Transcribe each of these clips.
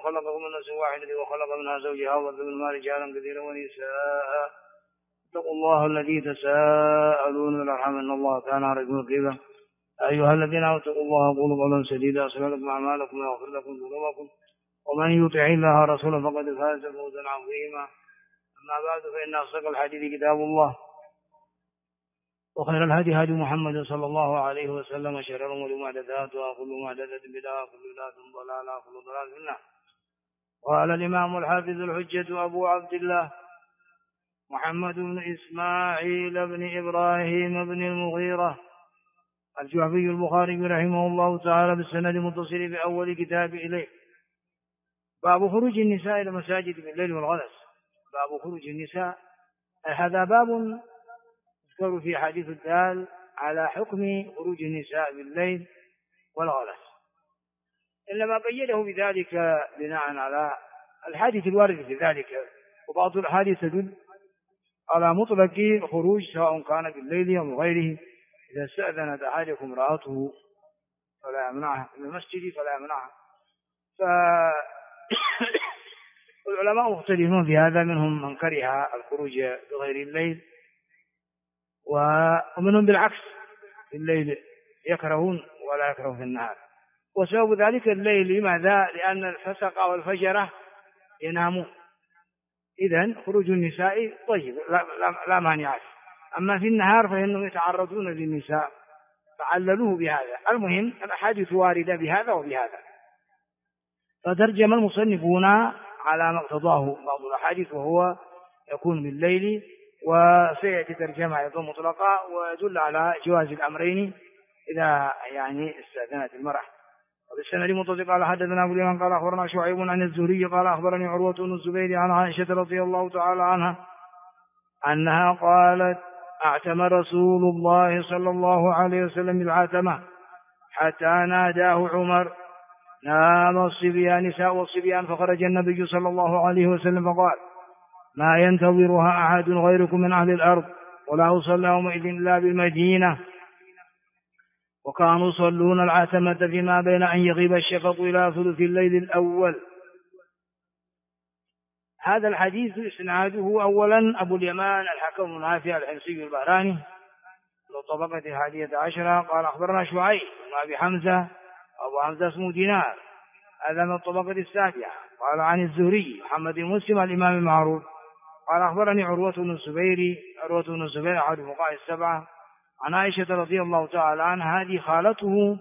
خلقكم من نفس واحدة وخلق منها زوجها وبث منهما رجالا كثيرا ونساء. اتقوا الله الذي تساءلون بالأرحام إن الله كان عليكم رقيبا. أيها الذين آمنوا اتقوا الله وقولوا قولا سديدا يصلح لكم أعمالكم ويغفر لكم ذنوبكم ومن يطع الله ورسوله فقد فاز فوزا عظيما. أما بعد فإن أصدق الحديث كتاب الله وخير الهدي هدي محمد صلى الله عليه وسلم وشر الأمور محدثاتها وكل محدثة بدعة وكل بدعة ضلالة وكل ضلالة في النار. قال الإمام الحافظ الحجة أبو عبد الله محمد بن إسماعيل بن إبراهيم بن المغيرة الجعفي البخاري رحمه الله تعالى بالسند المتصل بأول كتاب إليه. باب خروج النساء إلى المساجد بالليل والغلس. باب خروج النساء، هذا باب يذكر في حديث الدال على حكم خروج النساء بالليل والغلس، إنما قيده بذلك بناء على الحديث الوارد في ذلك، وبعض الأحاديث تدل على مطلق خروج سواء كان بالليل أو غيره. إذا استأذنت أحدكم امرأته فلا يمنعها من المسجد فلا يمنعها. فالعلماء مختلفون في هذا، منهم من كره الخروج بغير الليل ومنهم بالعكس في الليل يكرهون ولا يكره في النهار. وسبب ذلك الليل لماذا؟ لأن الفسق والفجرة ينامون، إذن خروج النساء طيب لا مانع. أما في النهار فإنهم يتعرضون للنساء فعللوه بهذا. المهم الأحاديث واردة بهذا وبهذا، فترجم المصنفون على ما اقتضاه بعض الأحاديث وهو يكون بالليل، وسيأتي ترجمة أيضا مطلقة ويدل على جواز الأمرين إذا استأذنت المرأة. وبالسند المتصل قال حدثنا أبو اليمان قال أخبرنا شعيب عن الزهري قال أخبرني عروة بن الزبير عن عائشة رضي الله تعالى عنها أنها قالت اعتم رسول الله صلى الله عليه وسلم العتمة حتى ناداه عمر نام الصبيان نساء والصبيان، فخرج النبي صلى الله عليه وسلم فقال ما ينتظرها أحد غيركم من أهل الأرض ولا أصلى يومئذ إلا بالمدينة. وكانوا يصلون العتمة فيما بين أن يغيب الشفق إلى ثلث الليل الأول. هذا الحديث إسناده أولا أبو اليمان الحكم بن نافع الحمصي البهراني لطبقة 11 قال أخبرنا شعيب بن أبي حمزة أبو حمزة اسمه دينار هذا من الطبقة 7 قال عن الزهري محمد بن مسلم الإمام المعروف قال أخبرني عروة بن الزبير أحد الفقهاء 7 عن عائشة رضي الله تعالى عنها. هذه خالته.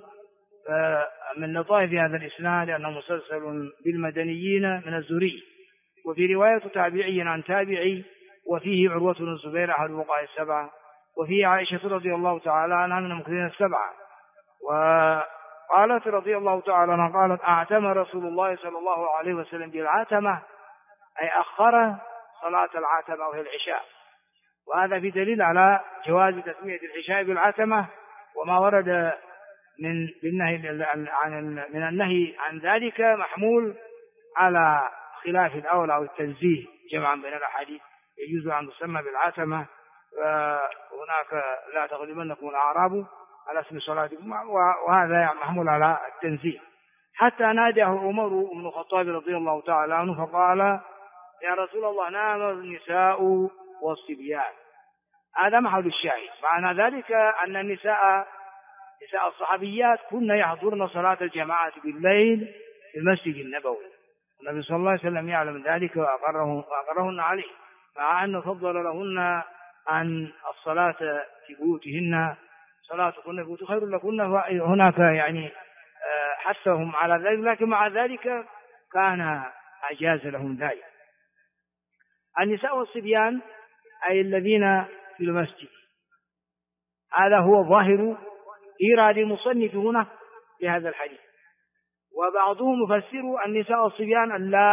من لطائف هذا الإسناد أنه مسلسل بالمدنيين من الزهري، وفي رواية تابعي عن تابعي، وفيه عروة بن الزبير أحد الفقهاء 7، وفيه عائشة رضي الله تعالى عنها من المكثرين 7. وقالت رضي الله تعالى عنها قالت اعتم رسول الله صلى الله عليه وسلم بالعتمة، أي أخر صلاة العتمة وهي العشاء. وهذا في دليل على جواز تسمية العشاء بالعتمة، وما ورد من النهي عن ذلك محمول على خلاف الأولى أو التنزيه جمعا بين الأحاديث. يجوز أن تسمى بالعتمة، وهناك لا تغلبنكم الأعراب على اسم صلاتكم، وهذا محمول على التنزيه. حتى ناداه عمر بن الخطاب رضي الله تعالى عنه فقال يا رسول الله نام النساء والصبيان. هذا محل الشاهد. معنى ذلك أن نساء الصحابيات كن يحضرن صلاة الجماعة بالليل في المسجد النبوي. النبي صلى الله عليه وسلم يعلم ذلك وأقرهن عليه، مع أن فضل لهن عن الصلاة في بيوتهن. صلاتكن بيوت خير لكن، هناك حثهم على ذلك، لكن مع ذلك كان أجاز لهم ذلك. النساء والصبيان أي الذين في المسجد، هذا هو ظاهر إيراد المصنف هنا لهذا الحديث. وبعضهم يفسر النساء والصبيان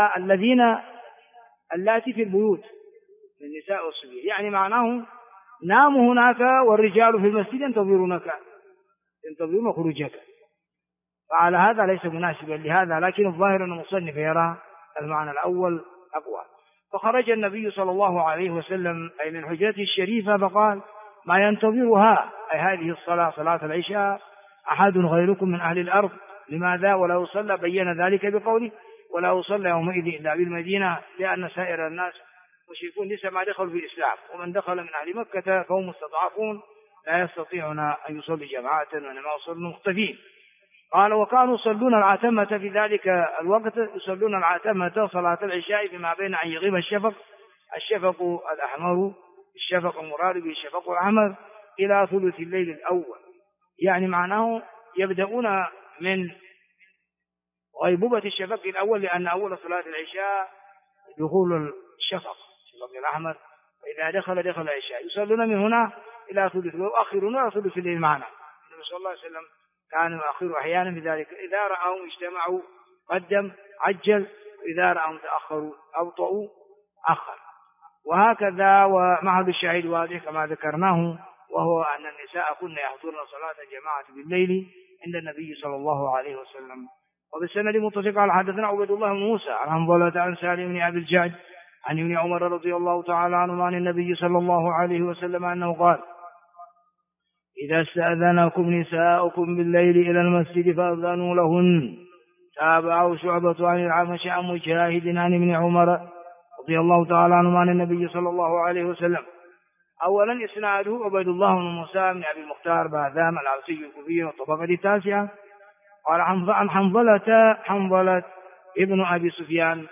اللاتي في البيوت من النساء والصبيان، يعني معناه ناموا هناك والرجال في المسجد ينتظرون خروجك. فعلى هذا ليس مناسبا لهذا، لكن الظاهر أن المصنف يرى المعنى الأول أقوى. فخرج النبي صلى الله عليه وسلم أي من حجرته الشريفة فقال ما ينتظرها أي هذه الصلاة صلاة العشاء أحد غيركم من أهل الأرض. لماذا؟ ولا يصلى بين ذلك بقوله ولا أصلى يومئذ إلا بالمدينة، لأن سائر الناس مشركون لسه ما دخلوا في الإسلام، ومن دخل من أهل مكة فهم مستضعفون لا يستطيعون أن يصلي جماعة وإنما يصلون مختفين. قال وكانوا يصلون العتمة في ذلك الوقت، يصلون العتمة صلاة العشاء فيما بين أن يغيب الشفق الأحمر، الشفق المراد به الشفق الأحمر، إلى ثلث الليل الأول. يعني معناه يبدأون من غيبوبة الشفق الأول، لأن أول صلاة العشاء دخول الشفق الأحمر، فإذا دخل العشاء يصلون من هنا إلى ثلث، ويؤخرون إلى ثلث الليل معنا. النبي صلى الله عليه وسلم كان يؤخر أحيانا بذلك، إذا رأهم اجتمعوا قدم عجل، وإذا رأهم تأخروا أبطأوا أخر. وهكذا ومعهد الشهيد واضح كما ذكرناه، وهو أن النساء كن يحضرن صلاة الجماعة بالليل عند النبي صلى الله عليه وسلم. وبالسند متصل قال حدثنا عبيد الله بن موسى عن حنظلة عن سالم بن أبي الجعد عن ابن عمر رضي الله تعالى عنه عن النبي صلى الله عليه وسلم أنه قال إذا استأذنكم نساؤكم بالليل إلى المسجد فأذنوا لهن. تابعه شعبة عن الأعمش عن مجاهد عن ابن عمر رضي الله تعالى عنه عن النبي صلى الله عليه وسلم. أولا إسناده عبيد الله بن موسى بن أبي المختار باذام العبسي الكوفي والطبقة التاسعة. قال عن حنظلة ابن أبي سفيان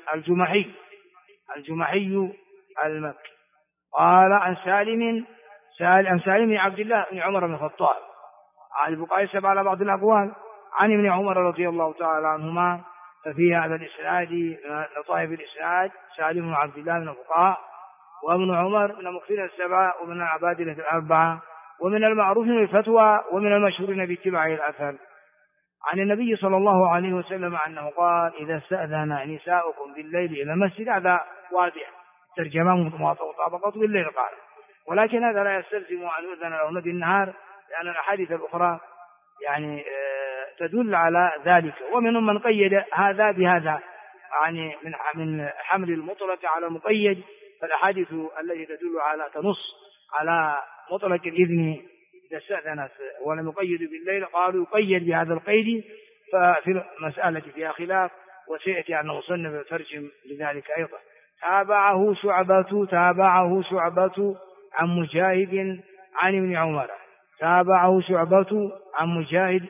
الجمحي المكي. قال عن سالم بن عبد الله بن عمر بن الخطاب، عن البقاء السبع على بعض الأقوال، عن ابن عمر رضي الله تعالى عنهما. ففي هذا الإسناد لطائف الإسناد سالم بن عبد الله من الفقهاء، وابن عمر من المكثرين السبعة ومن العبادلة الأربعة، ومن المعروفين بالفتوى ومن المشهورين باتباع الأثر. عن النبي صلى الله عليه وسلم أنه قال إذا استأذن نساؤكم بالليل إلى المسجد. هذا واضح ترجمة مطابقة بالليل قال، ولكن هذا لا يستلزم أن يؤذن لهن بالنهار، لأن الأحاديث الأخرى يعني تدل على ذلك. ومنهم من قيد هذا بهذا، يعني من حمل المطلق على المقيد، فالأحاديث التي تدل على تنص على مطلق الإذن إذا استأذنت ولم يقيد بالليل قالوا يقيد بهذا القيد، ففي المسألة فيها خلاف، وسيأتي أن نصنف ترجم لذلك أيضا. تابعه شعبة عن مجاهد عن ابن عمر. تابعه شعبة عن مجاهد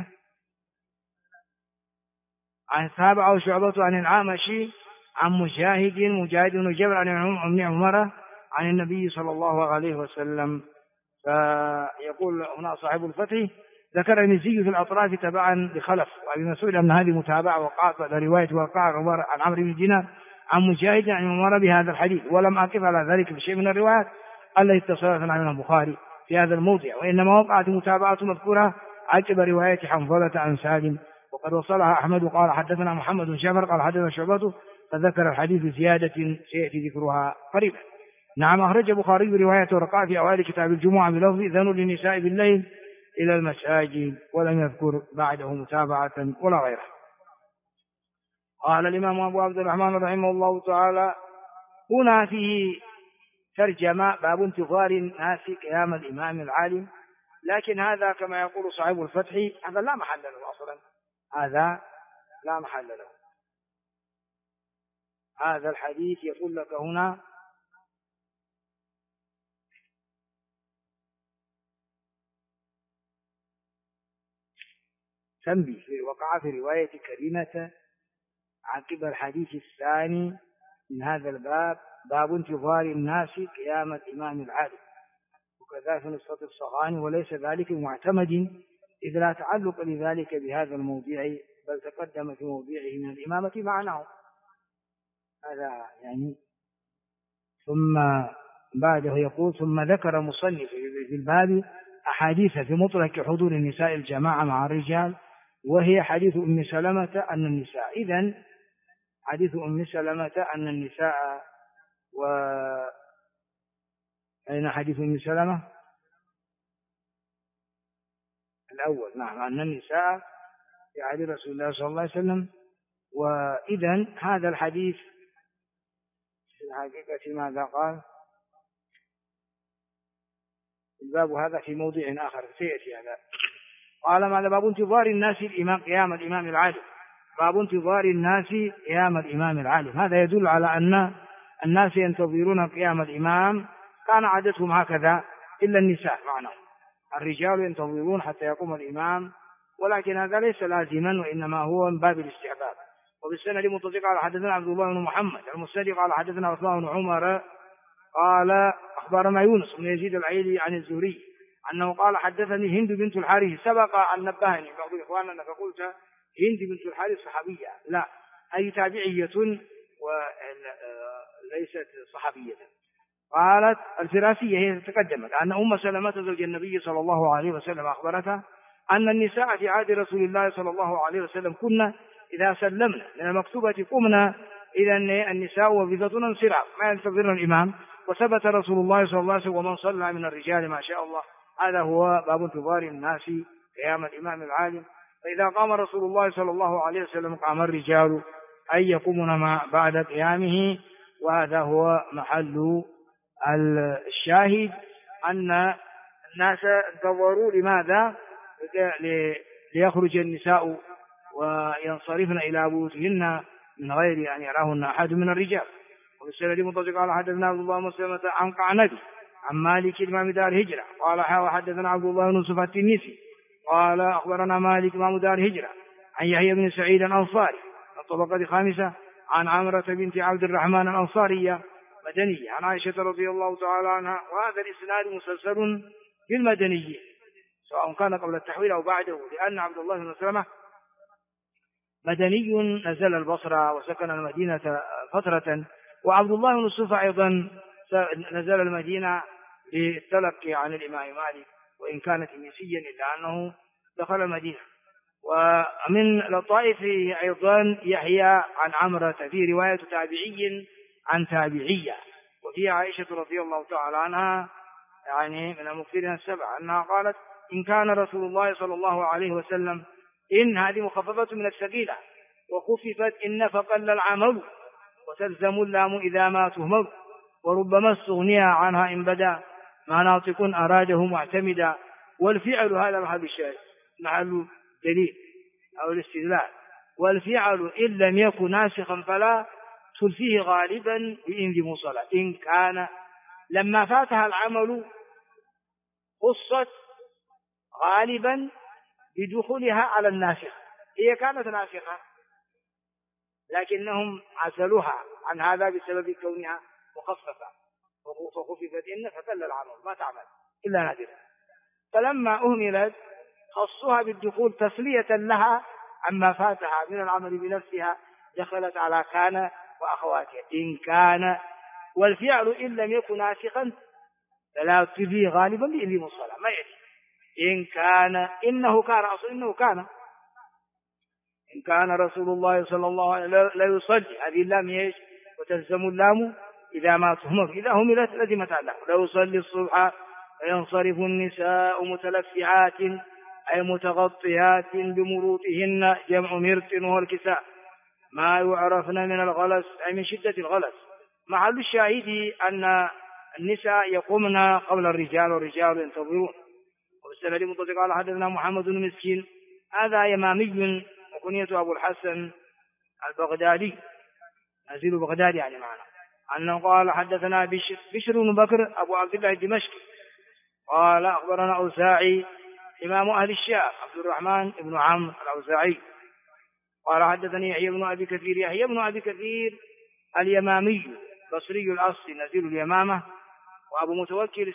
تابعه شعبة عن الأعمش عن مجاهد بن جبر عن ابن عمر عن النبي صلى الله عليه وسلم. فيقول هنا صاحب الفتح ذكر المزي في الأطراف تبعا لخلف، وأبي مسعود أن هذه متابعة وقعت رواية وقع عن عمرو بن دينار عن مجاهد عن عمر بهذا الحديث، ولم أقف على ذلك بشيء من الروايات التي اتصلت عن البخاري في هذا الموضع، وإنما وقعت متابعة مذكورة عقب رواية حنظلة عن سالم، وقد وصلها أحمد وقال حدثنا محمد بن جعفر قال حدثنا شعبة، فذكر الحديث زيادة سيأتي ذكرها قريبا. نعم أخرج البخاري برواية ورقاء في أوائل كتاب الجمعة بلفظ إذن للنساء بالليل إلى المساجد، ولم يذكر بعده متابعة ولا غيره. قال الإمام أبو عبد الرحمن رحمه الله تعالى هنا فيه ترجمة باب انتظار الناس قيام الإمام العالم، لكن هذا كما يقول صاحب الفتح هذا لا محل له أصلا، هذا لا محل له. هذا الحديث يقول لك هنا تنبيه وقع في رواية كريمة عقب الحديث الثاني من هذا الباب باب انتظار الناس قيام الإمام العادل، وكذا في نسخة الصغاني، وليس ذلك معتمد إذ لا تعلق لذلك بهذا الموضوع، بل تقدم في موضوعه من الإمامة معناه هذا يعني. ثم بعده يقول ثم ذكر مصنف في الباب أحاديث في مطلق حضور النساء الجماعة مع الرجال، وهي حديث أم سلمة أن النساء، إذن حديث أم سلمة أن النساء أين حديث أم سلمة الأول؟ نعم أن النساء في عهد رسول الله صلى الله عليه وسلم. وإذن هذا الحديث في الحقيقة ماذا قال؟ الباب هذا في موضع آخر سيأتي هذا. قال ماذا باب انتظار الناس قيام الإمام العادل، باب انتظار الناس قيام الإمام العالم. هذا يدل على أن الناس ينتظرون قيام الإمام، كان عادتهم هكذا إلا النساء معنا، الرجال ينتظرون حتى يقوم الإمام، ولكن هذا ليس لازما، وإنما هو من باب الاستحباب. وبالسند متصل قال حدثنا عبد الله بن محمد المسند قال حدثنا عثمان بن عمر قال أخبرنا يونس بن يزيد العيلي عن الزهري أنه قال حدثني هند بنت الحارث. سبق أن نبهني بعض إخواننا فقلت هند بنت الحارث صحابية، لا، أي تابعية وليست صحابية. قالت الفراسية هي تقدمت أن أم سلمة زوج النبي صلى الله عليه وسلم أخبرتها أن النساء في عهد رسول الله صلى الله عليه وسلم كنا إذا سلمنا من المكتوبة قمنا، إذا النساء وفضتنا انصراف ما ينتظرن الإمام، وثبت رسول الله صلى الله عليه وسلم ومن صلى من الرجال ما شاء الله. هذا هو باب انتظار الناس قيام الإمام العالم. فإذا قام رسول الله صلى الله عليه وسلم قام الرجال أي يقومون بعد قيامه. وهذا هو محل الشاهد، أن الناس انتظروا لماذا؟ ليخرج النساء وينصرفن إلى بيوتهن من غير أن يراهن أحد من الرجال. وبالسند متصل قال حدثنا عبد الله مسلمة عن قعنبي عن مالك إمام دار الهجرة قال وحدثنا عبد الله بن يوسف التنيسي قال أخبرنا مالك إمام دار الهجرة عن يحيى بن سعيد الأنصاري الطبقة الخامسة عن عمرة بنت عبد الرحمن الأنصارية مدنية عن عائشة رضي الله تعالى عنها. وهذا الإسناد مسلسل بالمدني سواء كان قبل التحويل أو بعده، لأن عبد الله بن سلمة مدني نزل البصرة وسكن المدينة فترة، وعبد الله بن الصفا أيضا نزل المدينة للتلقي عن الإمام مالك، وإن كانت تونسيا إلا أنه دخل المدينة. ومن لطائفه أيضا يحيى عن عمرة في رواية تابعي عن تابعية، وفي عائشة رضي الله تعالى عنها يعني من المكثرين السبعة أنها قالت إن كان رسول الله صلى الله عليه وسلم، إن هذه مخففة من الثقيلة، وخففت إن فقل العمل، وتلزم اللام إذا ما تهمل، وربما استغني عنها إن بدا ما ناطق أراده معتمدا. والفعل هذا محل الشاهد محل دليل أو الاستدلال. والفعل إن لم يكن ناسخا فلا تلفيه غالبا بإن ذي مصلى. إن كان لما فاتها العمل خصت غالبا بدخولها على الناسخ، هي كانت ناسخة لكنهم عزلوها عن هذا بسبب كونها مخففة، فخففت إن فقل العمل ما تعمل إلا نادرا. فلما أهملت خصوها بالدخول تسلية لها عما فاتها من العمل بنفسها، دخلت على كان وأخواتها إن كان. والفعل إن لم يكن ناسخا فلا تفيه غالبا لإذن الصلاة ما يأتي. إن كان إنه كان أصل إنه كان إن كان رسول الله صلى الله عليه وسلم لا يصلي، هذه اللام يش وتلزم اللام إذا ما تهمل، إذا هملت لزمت اللام. لا يصلي الصبح فينصرف النساء متلفعات أي متغطيات بمروطهن، جمع مرط وهو الكساء، ما يعرفن من الغلس أي من شدة الغلس. محل الشاهد أن النساء يقومن قبل الرجال والرجال ينتظرون. والسند متصل قال حدثنا محمد بن مسكين هذا يمامي وكنية أبو الحسن البغدادي نزيل بغداد يعني معنا، أنه قال حدثنا بشر بن بكر أبو عبد الله الدمشقي قال أخبرنا أوزاعي إمام أهل الشام عبد الرحمن بن عمرو الأوزاعي قال حدثني يحيى بن أبي كثير. يحيى بن أبي كثير اليمامي بصري الأصل نزيل اليمامة، وأبو المتوكل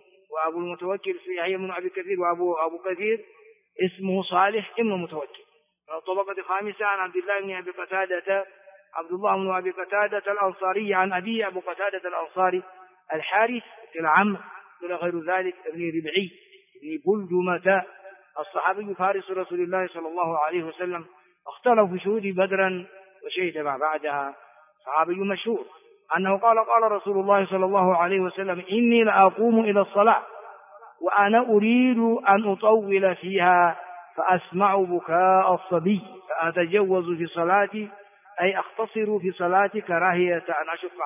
اسمه يحيى بن أبي كثير، وأبو كثير اسمه صالح ابن المتوكل. الطبقة الخامسة عن عبد الله بن أبي قتادة عبد الله بن أبي قتادة الأنصاري عن أبي أبو قتادة الأنصاري الحارث بن عمرو إلى غير ذلك ابن ربعي بن بلجمة الصحابي فارس رسول الله صلى الله عليه وسلم، اختلفوا في شهود بدرا وشهد ما بعدها، صحابي مشهور أنه قال رسول الله صلى الله عليه وسلم إني لأقوم إلى الصلاة وأنا أريد أن أطول فيها فأسمع بكاء الصبي فأتجوز في صلاتي أي أختصر في صلاتي كراهية أن أشق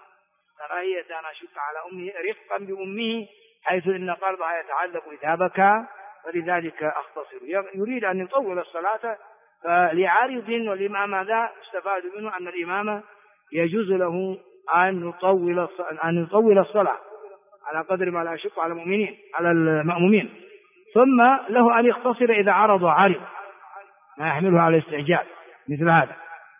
على أمه رفقا بأمه، حيث إن قلبها يتعلق إذا بكى، ولذلك أختصر. يريد أن يطول الصلاة فلعارض والإمام ماذا استفاد منه أن الإمام يجوز له أن يطول الصلاة على قدر ما لا يشق على المؤمنين على المأمومين، ثم له أن يختصر إذا عرض عارض ما يحمله على الاستعجال مثل هذا.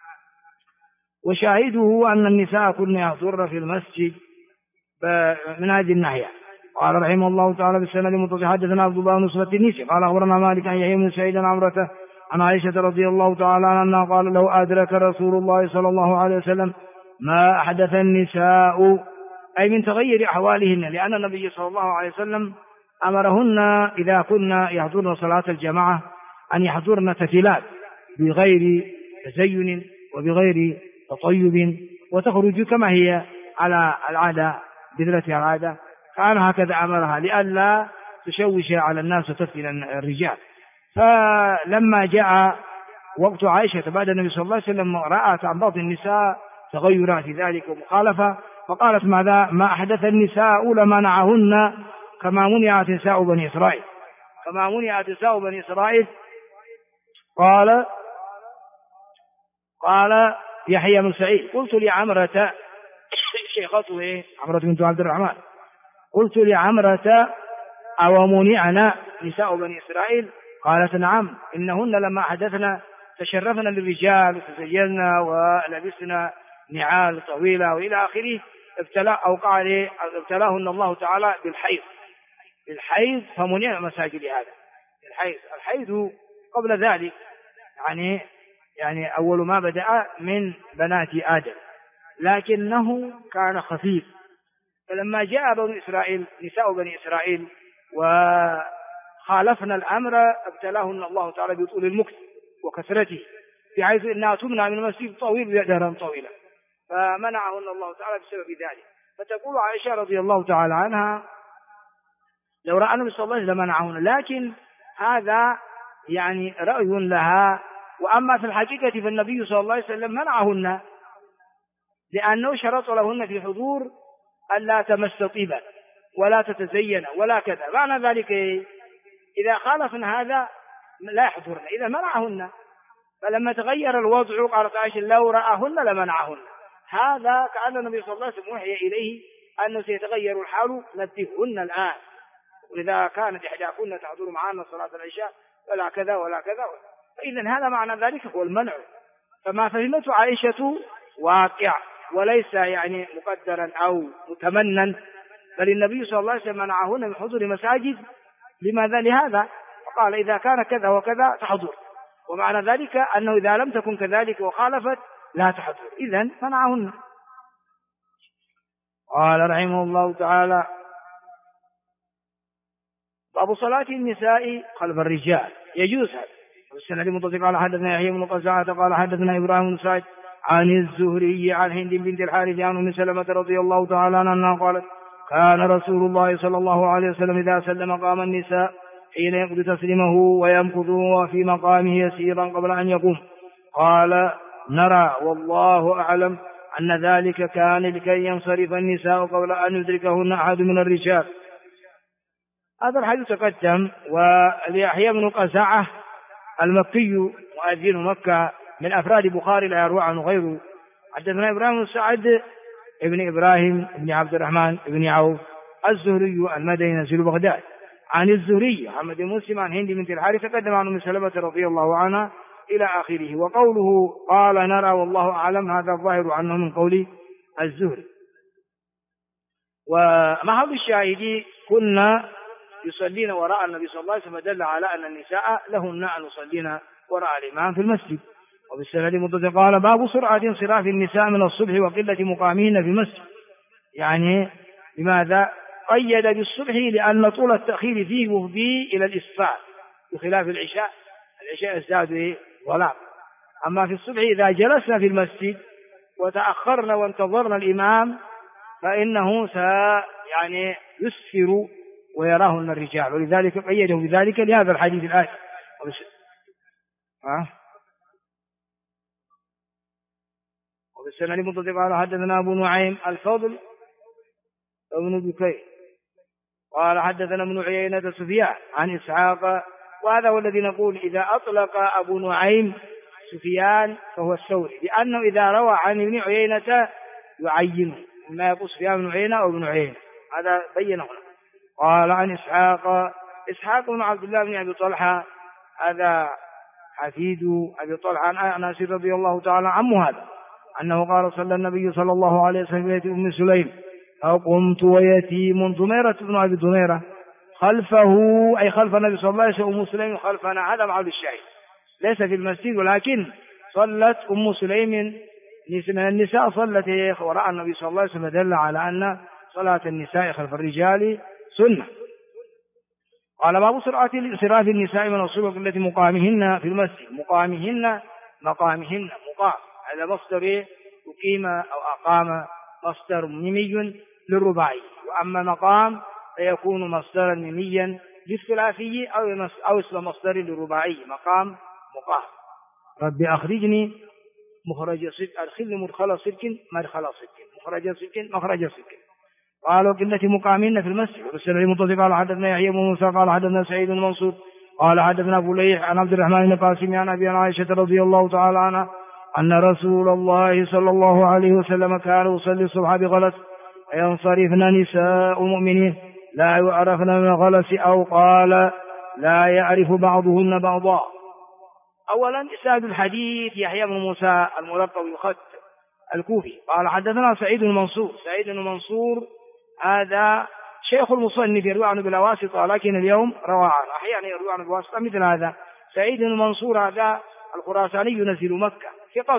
وشاهده أن النساء كن يحضرن في المسجد من هذه الناحية. قال رحمه الله تعالى بالسند المتصل حدثنا عبد الله بن نصر التنيسي قال أخبرنا مالك عن يحيى بن سعيد عن عمرة عن عائشة رضي الله تعالى عنها قال له أدرك رسول الله صلى الله عليه وسلم ما أحدث النساء، أي من تغير أحوالهن، لأن النبي صلى الله عليه وسلم أمرهن إذا كنا يحضرن صلاة الجماعة أن يحضرن تفلات بغير تزين وبغير تطيب وتخرج كما هي على العادة بذلتها العادة، كان هكذا أمرها لئلا تشوش على الناس وتفتن الرجال. فلما جاء وقت عائشة بعد النبي صلى الله عليه وسلم رأت عن بعض النساء تغيرات في ذلك ومخالفة، فقالت ماذا؟ ما أحدث النساء لمنعهن كما منعت نساء بني إسرائيل، كما منعت نساء بني إسرائيل. قال يحيى بن سعيد قلت لعمرة شيخته عمرة بنت عبد الرحمن، قلت لعمرة أو منعنا نساء بني إسرائيل؟ قالت نعم، إنهن لما حدثنا تشرفنا للرجال وتزينا ولبسنا نعال طويلة وإلى آخره، ابتلاهن الله تعالى بالحيض فمنع مساجد هذا الحيض قبل ذلك يعني أول ما بدأ من بنات آدم، لكنه كان خفيف. فلما جاء نساء بني إسرائيل وخالفنا الأمر ابتلاهن الله تعالى بطول المكث وكثرته، بحيث أنها تمنع من المسجد طويل دهرا طويلا، فمنعهن الله تعالى بسبب ذلك. فتقول عائشة رضي الله تعالى عنها لو رأى النبي صلى الله عليه وسلم منعهن، لكن هذا يعني رأي لها. وأما في الحقيقة فالنبي صلى الله عليه وسلم منعهن لأنه شرط لهن في حضور ألا تمس طيبا ولا تتزين ولا كذا. معنى ذلك إذا خالفن هذا لا يحضرن، إذا منعهن. فلما تغير الوضع قالت عائشة لو رآهن لمنعهن. هذا كأن النبي صلى الله عليه وسلم وحي إليه أنه سيتغير الحال نبهن الآن، وإذا كانت إحداكن تحضر معنا صلاة العشاء ولا كذا ولا كذا. فإذا هذا معنى ذلك هو المنع. فما فهمته عائشة واقع وليس يعني مقدرا أو متمنا، بل النبي صلى الله عليه وسلم منعهن من حضور مساجد. لماذا؟ لهذا. فقال إذا كان كذا وكذا تحضر، ومعنى ذلك أنه إذا لم تكن كذلك وخالفت لا تحضر، إذن منعهن. قال رحمه الله تعالى باب صلاة النساء خلف الرجال، يجوز هذا. والسند المتصل قال حدثنا يحيى بن قزعة قال حدثنا إبراهيم بن سعد عن الزهري عن هند بنت الحارث عن أم سلمة رضي الله تعالى عنها قالت كان رسول الله صلى الله عليه وسلم إذا سلم قام النساء حين يقضي تسليمه ويمكث في مقامه يسيرا قبل أن يقوم. قال نرى والله أعلم أن ذلك كان لكي ينصرف النساء قبل أن يدركهن أحد من الرجال. هذا الحديث تقدم. وليحيى بن قزعة المكي مؤذن مكة من أفراد بخاري لا يروى عنه غيره. حدثنا إبراهيم بن سعد ابن إبراهيم ابن عبد الرحمن ابن عوف الزهري المدني نزيل بغداد عن الزهري محمد بن مسلم عن هند بنت الحارث تقدم عن أم سلمة رضي الله عنها إلى آخره. وقوله قال نرى والله أعلم هذا الظاهر عنه من قول الزهري. ومحل الشاهد كنا يصلين وراء النبي صلى الله عليه وسلم دل على أن النساء لهن أن يصلين وراء الإمام في المسجد. وبالسند المتصل قال باب سرعة انصراف النساء من الصبح وقلة مقامهن في المسجد. يعني لماذا قيد بالصبح؟ لأن طول التأخير فيه يفضي إلى الإسفار بخلاف العشاء يزداد ظلام. أما في الصبح إذا جلسنا في المسجد وتأخرنا وانتظرنا الإمام فإنه يعني يسفر ويراهن الرجال، ولذلك قيده بذلك لهذا الحديث الآتي. وبالسند المتصل قال حدثنا أبو نعيم الفضل ابن بكير قال حدثنا ابن عيينة سفيان عن إسحاق. وهذا هو الذي نقول إذا أطلق أبو نعيم سفيان فهو الثوري، لأنه إذا روى عن ابن عيينة يعينه، ما يقول سفيان بن عيينة أو ابن عيينة، هذا بينه هنا. قال عن إسحاق بن عبد الله بن أبي طلحة، هذا حفيد أبي طلحة عن أنس رضي الله تعالى عنه، هذا أنه قال صلى النبي صلى الله عليه وسلم بيت أم سليم فقمت ويتيم ضميرة بن أبي ضميرة خلفه، أي خلف النبي صلى الله عليه وسلم، أم سليم خلفنا، هذا معه الشاهد، ليس في المسجد، ولكن صلت أم سليم من النساء، صلت وراء النبي صلى الله عليه وسلم، دل على أن صلاة النساء خلف الرجال سنة. قال باب سرعة انصراف النساء من الصبح التي مقامهن في المسجد. مقام، هذا مصدر يقيم أو أقام، مصدر ميمي للرباعي، وأما مقام فيكون مصدرا ميميا للثلاثي أو اسم مصدر للرباعي، مقام. رب أخرجني مخرج صدق، أدخلني مدخل صدق مدخل صدق، مخرج صدق مخرج صدق. قالوا قلة مقامين في المسجد. والسنة المتصل قال حدثنا يحيى بن موسى قال حدثنا سعيد بن منصور قال حدثنا فليح عن عبد الرحمن بن قاسم عن أبي عائشة رضي الله تعالى عنها أن رسول الله صلى الله عليه وسلم كان يصلي الصبح بغلس فينصرفن نساء المؤمنين لا يعرفن من الغلس، أو قال لا يعرف بعضهن بعضا. أولا إسناد الحديث يحيى بن موسى الملقب يخت الكوفي قال حدثنا سعيد بن منصور هذا شيخ المصنف، يروي عنه بلا واسطة، لكن اليوم روى عنه، أحيانا يروي عنه بواسطة، مثل هذا سعيد بن منصور هذا الخراساني ينزل مكة، ثقة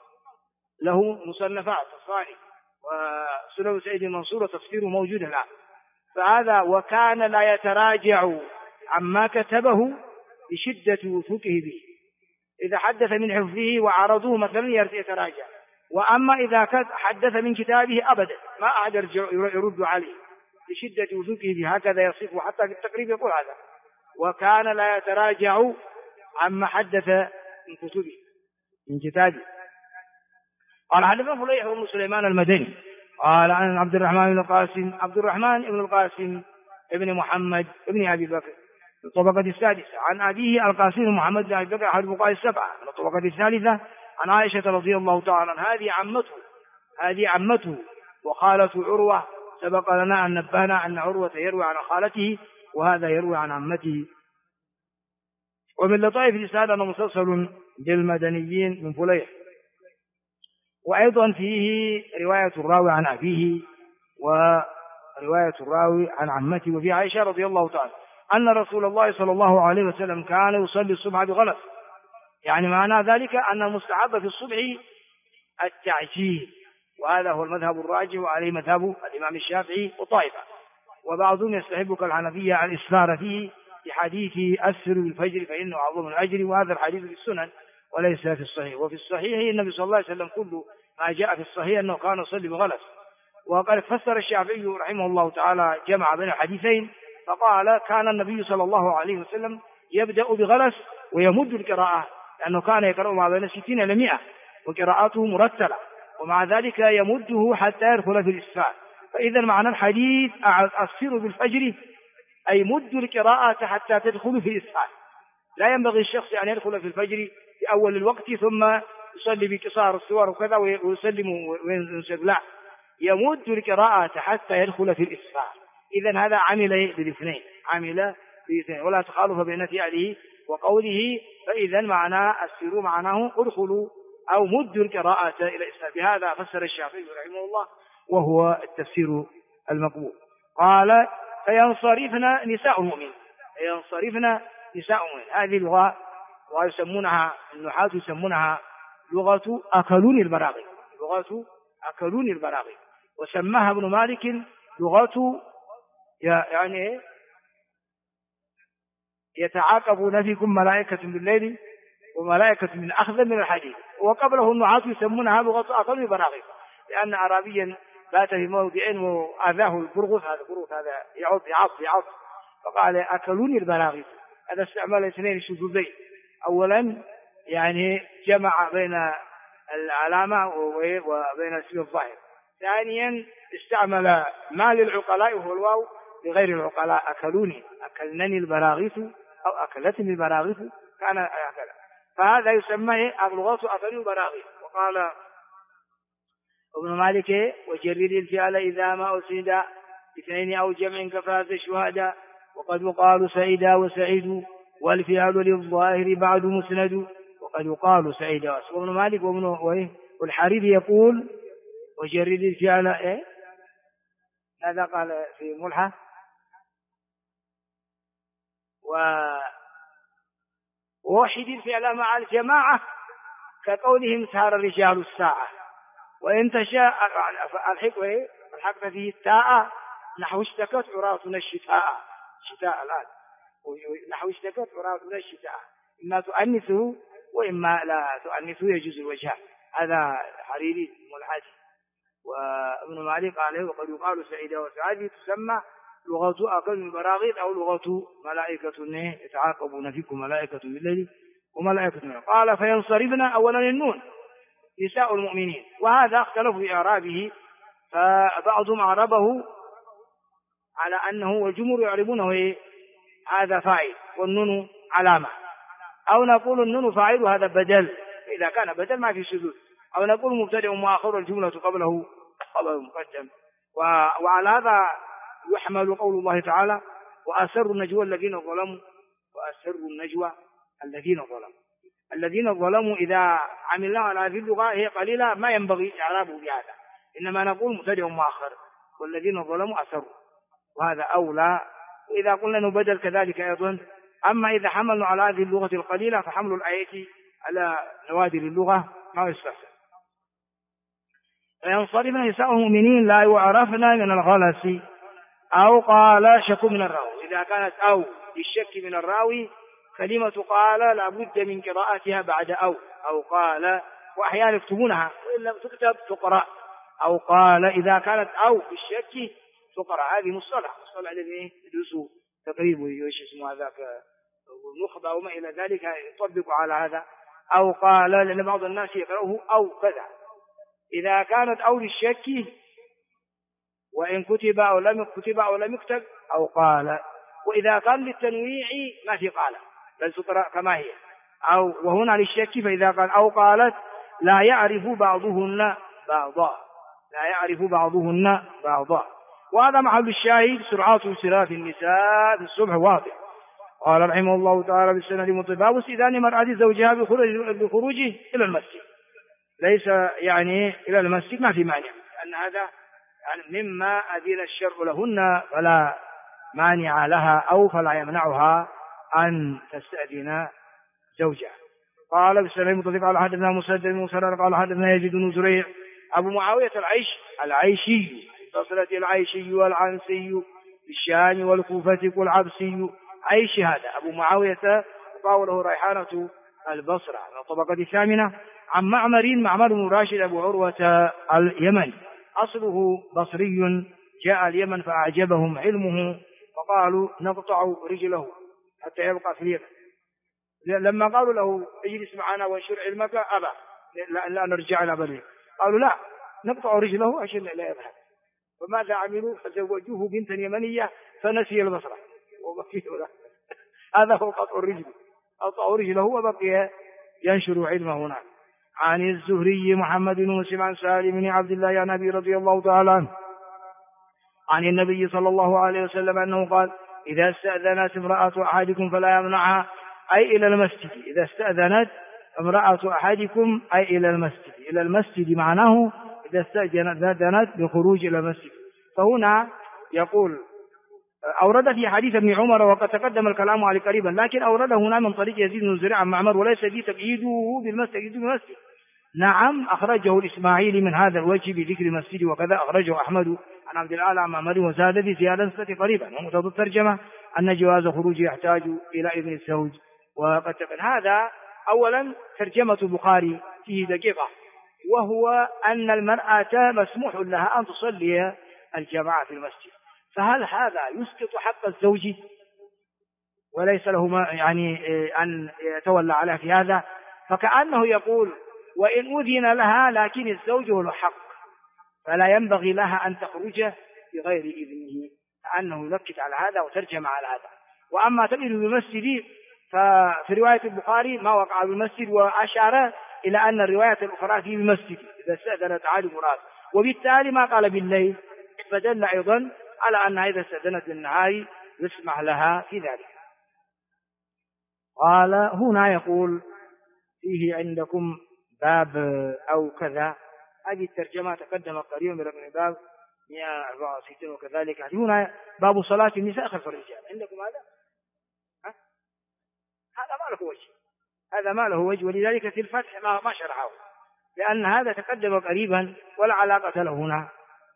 له مصنفات الصانع، وسنن سعيد بن منصور وتفسيره موجود الآن. فهذا وكان لا يتراجع عما كتبه لشدة وثوقه به، إذا حدث من حفظه وعرضوه مثلا يتراجع، وأما إذا حدث من كتابه أبدا ما أحد يرد عليه لشدة وثوقه به، هكذا يصفه حتى في التقريب يقول هذا، وكان لا يتراجع عما حدث من كتبه من كتابه. قال حدثنا فليح بن سليمان المدني قال عن عبد الرحمن بن القاسم ابن محمد ابن أبي بكر الطبقة السادسة، عن أبيه القاسم محمد بن أبي بكر أحد الفقهاء السبعة من الطبقة الثالثة، عن عائشة رضي الله تعالى عنها، هذه عمته وخالة عروة، سبق لنا أن نبهنا أن عروة يروي عن خالته وهذا يروي عن عمته. ومن لطائف الإسناد أنه مسلسل بالمدنيين من فليح، وأيضا فيه رواية الراوي عن أبيه ورواية الراوي عن عمته. وفي عائشة رضي الله تعالى أن رسول الله صلى الله عليه وسلم كان يصلي الصبح بغلس، يعني معنى ذلك أن المستحب في الصبح التعجيل، وهذا هو المذهب الراجح وعليه مذهب الإمام الشافعي وطائفة، وبعضهم يستحب كالحنفية الإسرار فيه بحديث أسر بالفجر فإنه أعظم الأجر، وهذا الحديث في السنن وليس في الصحيح. وفي الصحيح النبي صلى الله عليه وسلم كل ما جاء في الصحيح أنه كان يصلي بغلس. وقد فسر الشافعي رحمه الله تعالى جمع بين الحديثين فقال كان النبي صلى الله عليه وسلم يبدأ بغلس ويمد القراءة، لأنه كان يقرأ ما بين 60 إلى 100 وقراءته مرتلة، ومع ذلك يمده حتى يدخل في الإسفار. فإذا معنى الحديث أسر بالفجر أي مد القراءة حتى تدخل في الإسفار. لا ينبغي الشخص أن يدخل في الفجر في أول الوقت ثم يصلي بقصار السور وكذا ويسلم وينسب، لا، يمد القراءة حتى يدخل في الإسفار. إذن هذا عمل بالاثنين، ولا تخالف بين فعله وقوله. فإذا معناه السر معناه ادخلوا أو مدوا القراءة إلى الإسفار. بهذا فسر الشافعي رحمه الله وهو التفسير المقبول. قال فينصرفن نساء المؤمن، هذه اللغة ويسمونها النحاة يسمونها لغة أكلون البراغي، وسماها ابن مالك لغة يعني يتعاقبون فيكم ملائكة بالليل وملائكة من أخذ من الحديث. وقبله النحاة يسمونها لغة أكلون البراغي، لأن أعرابيا بات في موضع وآذاه البرغث، هذا يعض فقال أكلون البراغي. هذا استعمال اثنين شذوذين، أولا يعني جمع بين العلامة وبين اسم الظاهر، ثانيا استعمل ما للعقلاء وهو الواو لغير العقلاء، أكلنني البراغيث أو أكلتني البراغيث، كان هكذا. فهذا يسمى اللغة أكل البراغيث. وقال ابن مالك وجرد الفعل إذا ما أسند اثنين أو جمع كفاز الشهداء، وقد يقال سعيدا وسعيد والفعل للظاهر بعد مسند، وقد يقال سعيدا. وابن مالك والحريري يقول وجرد الفعل هذا قال في ملحة ووحد الفعل مع الجماعة كقولهم سهر الرجال الساعة، وإن تشاء الحق فيه التاء نحو اشتكت عراتنا الشتاء، شتاء الآن نحو اشتكت عراتنا الشتاء، إما تؤنثه وإما لا تؤنثه يجوز الوجه. هذا حريري ملحدي. وابن مالك قال وقد يقال سعيدة وسعادة تسمى لغة أكل البراغيث أو لغة ملائكة يتعاقبون فيكم ملائكة بالليل وملائكة بالنهار. قال فينصرفنا أولا النون نساء المؤمنين، وهذا اختلف في إعرابه، فبعضهم أعربه على أنه والجمهور يعربونه هذا فاعل والنون علامة، أو نقول النون فاعل وهذا بدل إذا كان بدل ما في سدود، أو نقول مبتدأ مؤخر والجملة قبله خبر مقدم. وعلى هذا يحمل قول الله تعالى وأسروا النجوى الذين ظلموا، وأسروا النجوى الذين ظلموا إذا عملنا على هذه اللغة هي قليلة ما ينبغي إعرابه بهذا، إنما نقول مبتدأ مؤخر والذين ظلموا أسروا، وهذا أولى. وإذا قلنا نبدل كذلك أيضا. أما إذا حملنا على هذه اللغة القليلة فحمل الآية على نوادر اللغة ما يستحسن. فينصرفن نساء المؤمنين لا يعرفن من الغلس، أو قال شك من الراوي. إذا كانت أو بالشك من الراوي كلمة قال لابد من قراءتها بعد أو قال، وأحيانا يكتبونها وإن لم تكتب تقرأ. أو قال إذا كانت أو بالشك تقرأ. هذه مصطلح الذي يدرسوا تقريب ويش اسمه هذاك النخبة وما إلى ذلك يطبق على هذا. أو قال لأن بعض الناس يقرأه أو كذا. إذا كانت أو للشك وإن كتب أو لم يكتب أو قال. وإذا كان للتنويع ما في قال بل تقرأ كما هي. أو وهنا للشك فإذا قال أو قالت لا يعرف بعضهن بعضا. وهذا محل الشاهد سرعات انصراف النساء في الصبح واضح. قال رحمه الله تعالى بالسند مطبع واستئذان مرأة زوجها بخروجه إلى المسجد، ليس يعني إلى المسجد ما في مانع، لأن هذا يعني مما أذن الشرع لهن فلا مانع لها أو فلا يمنعها أن تستأذن زوجها. قال بالسند مطبع قال حدثنا مسدد موسى قال حدثنا يزيد بن زريع أبو معاوية العيشي اتصلت العيشي والعنسي بالشام والكوفة والعبسي. عيشي هذا أبو معاوية قاوله ريحانة البصرة من الطبقة الثامنة. عن معمر بن راشد أبو عروة اليمني أصله بصري جاء اليمن فأعجبهم علمه فقالوا نقطع رجله حتى يبقى في اليمن. لما قالوا له اجلس معنا وانشر علمك أبى لا نرجع إلى بلده. قالوا لا نقطع رجله عشان لا يذهب. فماذا عملوا؟ فزوجوه بنتا يمنية فنسي البصرة هذا هو قطع الرجل، قطع رجله وبقي ينشر علمه هناك. عن الزهري محمد بن مسلم عن سالم بن عبد الله عن أبي رضي الله تعالى عنه عن النبي صلى الله عليه وسلم أنه قال إذا استأذنت امرأة أحدكم فلا يمنعها أي إلى المسجد. إذا استأذنت امرأة أحدكم أي إلى المسجد معناه إذا استأذنت بخروج إلى المسجد. فهنا يقول أورد في حديث ابن عمر وقد تقدم الكلام عليه قريبا، لكن أورده هنا من طريق يزيد بن زريع عن معمر وليس في تقييده بالمسجد. نعم أخرجه الإسماعيلي من هذا الوجه بذكر المسجد، وكذا أخرجه أحمد عن عبد الأعلى عن معمر وزاد في زيادة قريبا. ومقتضى الترجمة أن جواز خروج يحتاج إلى إذن الزوج. وقد تقن هذا أولا ترجمة البخاري فيه دقيقة، وهو أن المرأة مسموح لها أن تصلي الجماعة في المسجد. فهل هذا يسقط حق الزوج وليس له ما يعني أن يتولى عليها في هذا؟ فكأنه يقول وإن أذن لها لكن الزوج له حق فلا ينبغي لها أن تخرج بغير إذنه، كأنه ينكت على هذا وترجم على هذا. وأما تقيد بالمسجد ففي رواية البخاري ما وقع بالمسجد، وأشار إلى أن الرواية الأخرى فيه بمسجد إذا استأذنت عالم مراد، وبالتالي ما قال بالليل، فدل أيضا على أنها إذا استأذنت بالنهار يسمح لها في ذلك. قال هنا يقول فيه عندكم باب أو كذا، هذه الترجمة تقدم قريبا برقم باب 164 وكذلك. هنا باب صلاة النساء خلف الرجال، عندكم هذا؟ هذا ما له وجه، هذا ما له وجه، ولذلك في الفتح ما شرحه، لأن هذا تقدم قريبا ولا علاقة له هنا.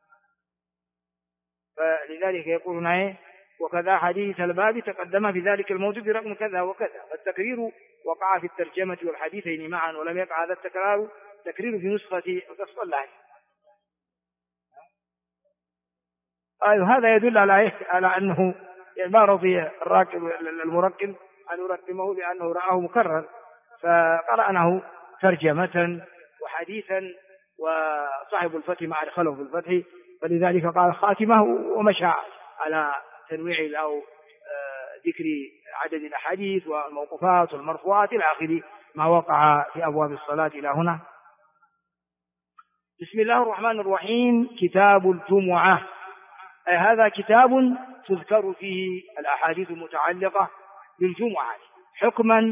فلذلك يقولون ايه وكذا حديث الباب تقدم في ذلك الموضوع برقم كذا وكذا، فالتكرير وقع في الترجمة والحديثين معا، ولم يقع هذا التكرير في نسخة تصلح. هذا يدل على أنه ما رضي الراكب المركب أن يركبه لأنه رآه مكرر، فقرأناه ترجمة وحديثا، وصاحب الفتح ما أدخله في الفتح، فلذلك قال خاتمه ومشى على تنويع أو ذكر عدد الأحاديث والموقوفات والمرفوعات إلى آخر ما وقع في أبواب الصلاة إلى هنا. بسم الله الرحمن الرحيم. كتاب الجمعة، هذا كتاب تذكر فيه الأحاديث المتعلقة بالجمعة حكما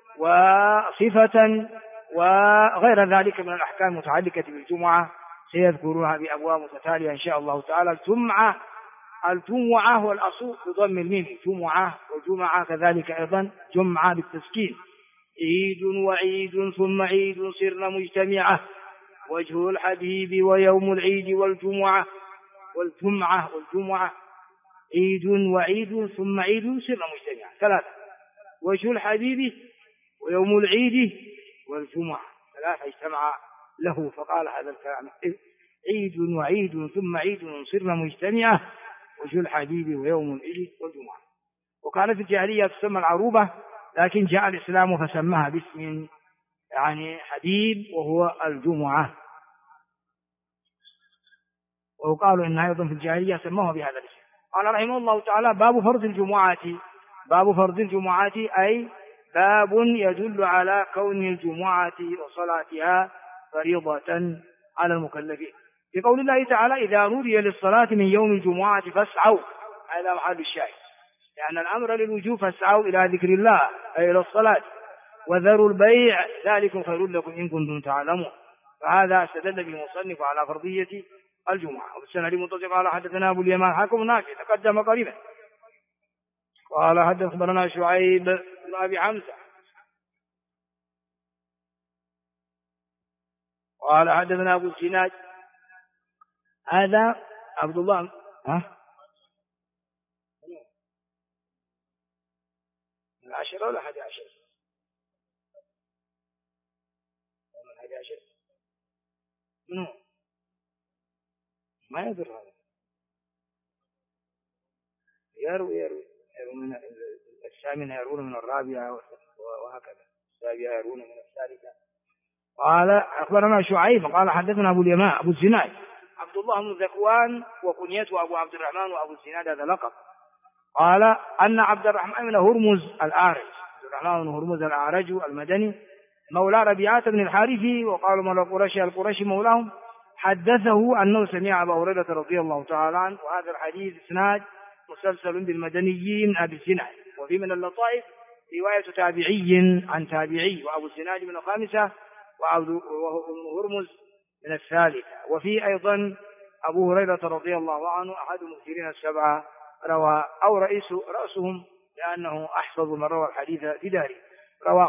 وصفة وغير ذلك من الأحكام المتعلقة بالجمعة، سيذكرها بأبواب متتالية إن شاء الله تعالى. الجمعة والأصل بضم الميم جمعة، وجمعة كذلك أيضا جمعة بالتسكين. عيد وعيد ثم عيد صرنا مجتمعة، وجه الحبيب ويوم العيد والجمعة. والجمعة عيد وعيد ثم عيد صرنا مجتمعة، ثلاثة. وجه الحبيب ويوم العيد والجمعة، ثلاثة اجتمع له فقال هذا الكلام. عيد وعيد ثم عيد صرنا مجتمعة، وجه الحبيب ويوم العيد والجمعة. وكانت الجاهلية تسمى العروبة، لكن جاء الإسلام فسماها باسم يعني حبيب وهو الجمعة. وقالوا إنها أيضا في الجاهلية سموها بهذا الاسم. قال رحمه الله تعالى باب فرض الجمعات. باب فرض الجمعات أي باب يدل على كون الجمعة وصلاتها فريضة على المكلفين، في قول الله تعالى إذا نودي للصلاة من يوم الجمعة فاسعوا، هذا محل الشاهد، لأن الأمر للوجوب فاسعوا إلى ذكر الله أي إلى الصلاة، وذروا البيع ذلك خير لكم إن كنتم تعلمون. فهذا استدل به المصنف على فرضية الجمعة. وبالسند المتصل قال حدثنا أبو اليمان حكم نافع تقدم قريبا قال حدث أخبرنا شعيب بن أبي حمزة قال حدثنا أبو الزناد، هذا عبد الله من 10 ولا 11 من 11 منو ما يدر هذا يروي من الثامنة يرون من الرابعة وهكذا، السابعة يرون من الثالثة. قال أخبرنا شعيب قال حدثنا أبو اليمان أبو الزناد عبد الله بن ذكوان وكنيته أبو عبد الرحمن، وأبو الزناد هذا لقب. قال أن عبد الرحمن بن هرمز الأعرج، عبد الرحمن بن هرمز الأعرج المدني مولى ربيعة بن الحارثي وقالوا مولى القرشي مولاهم، حدثه أنه سمع أبا هريرة رضي الله تعالى عنه. وهذا الحديث إسناد مسلسل بالمدنيين أبي الزناد، وفي من اللطائف رواية تابعي عن تابعي، وأبو الزناد من الخامسة وابن هرمز من الثالثة. وفي أيضا أبو هريرة رضي الله عنه أحد المكثرين السبعة روى أو رأسهم لأنه أحفظ من روى الحديث في داره، روى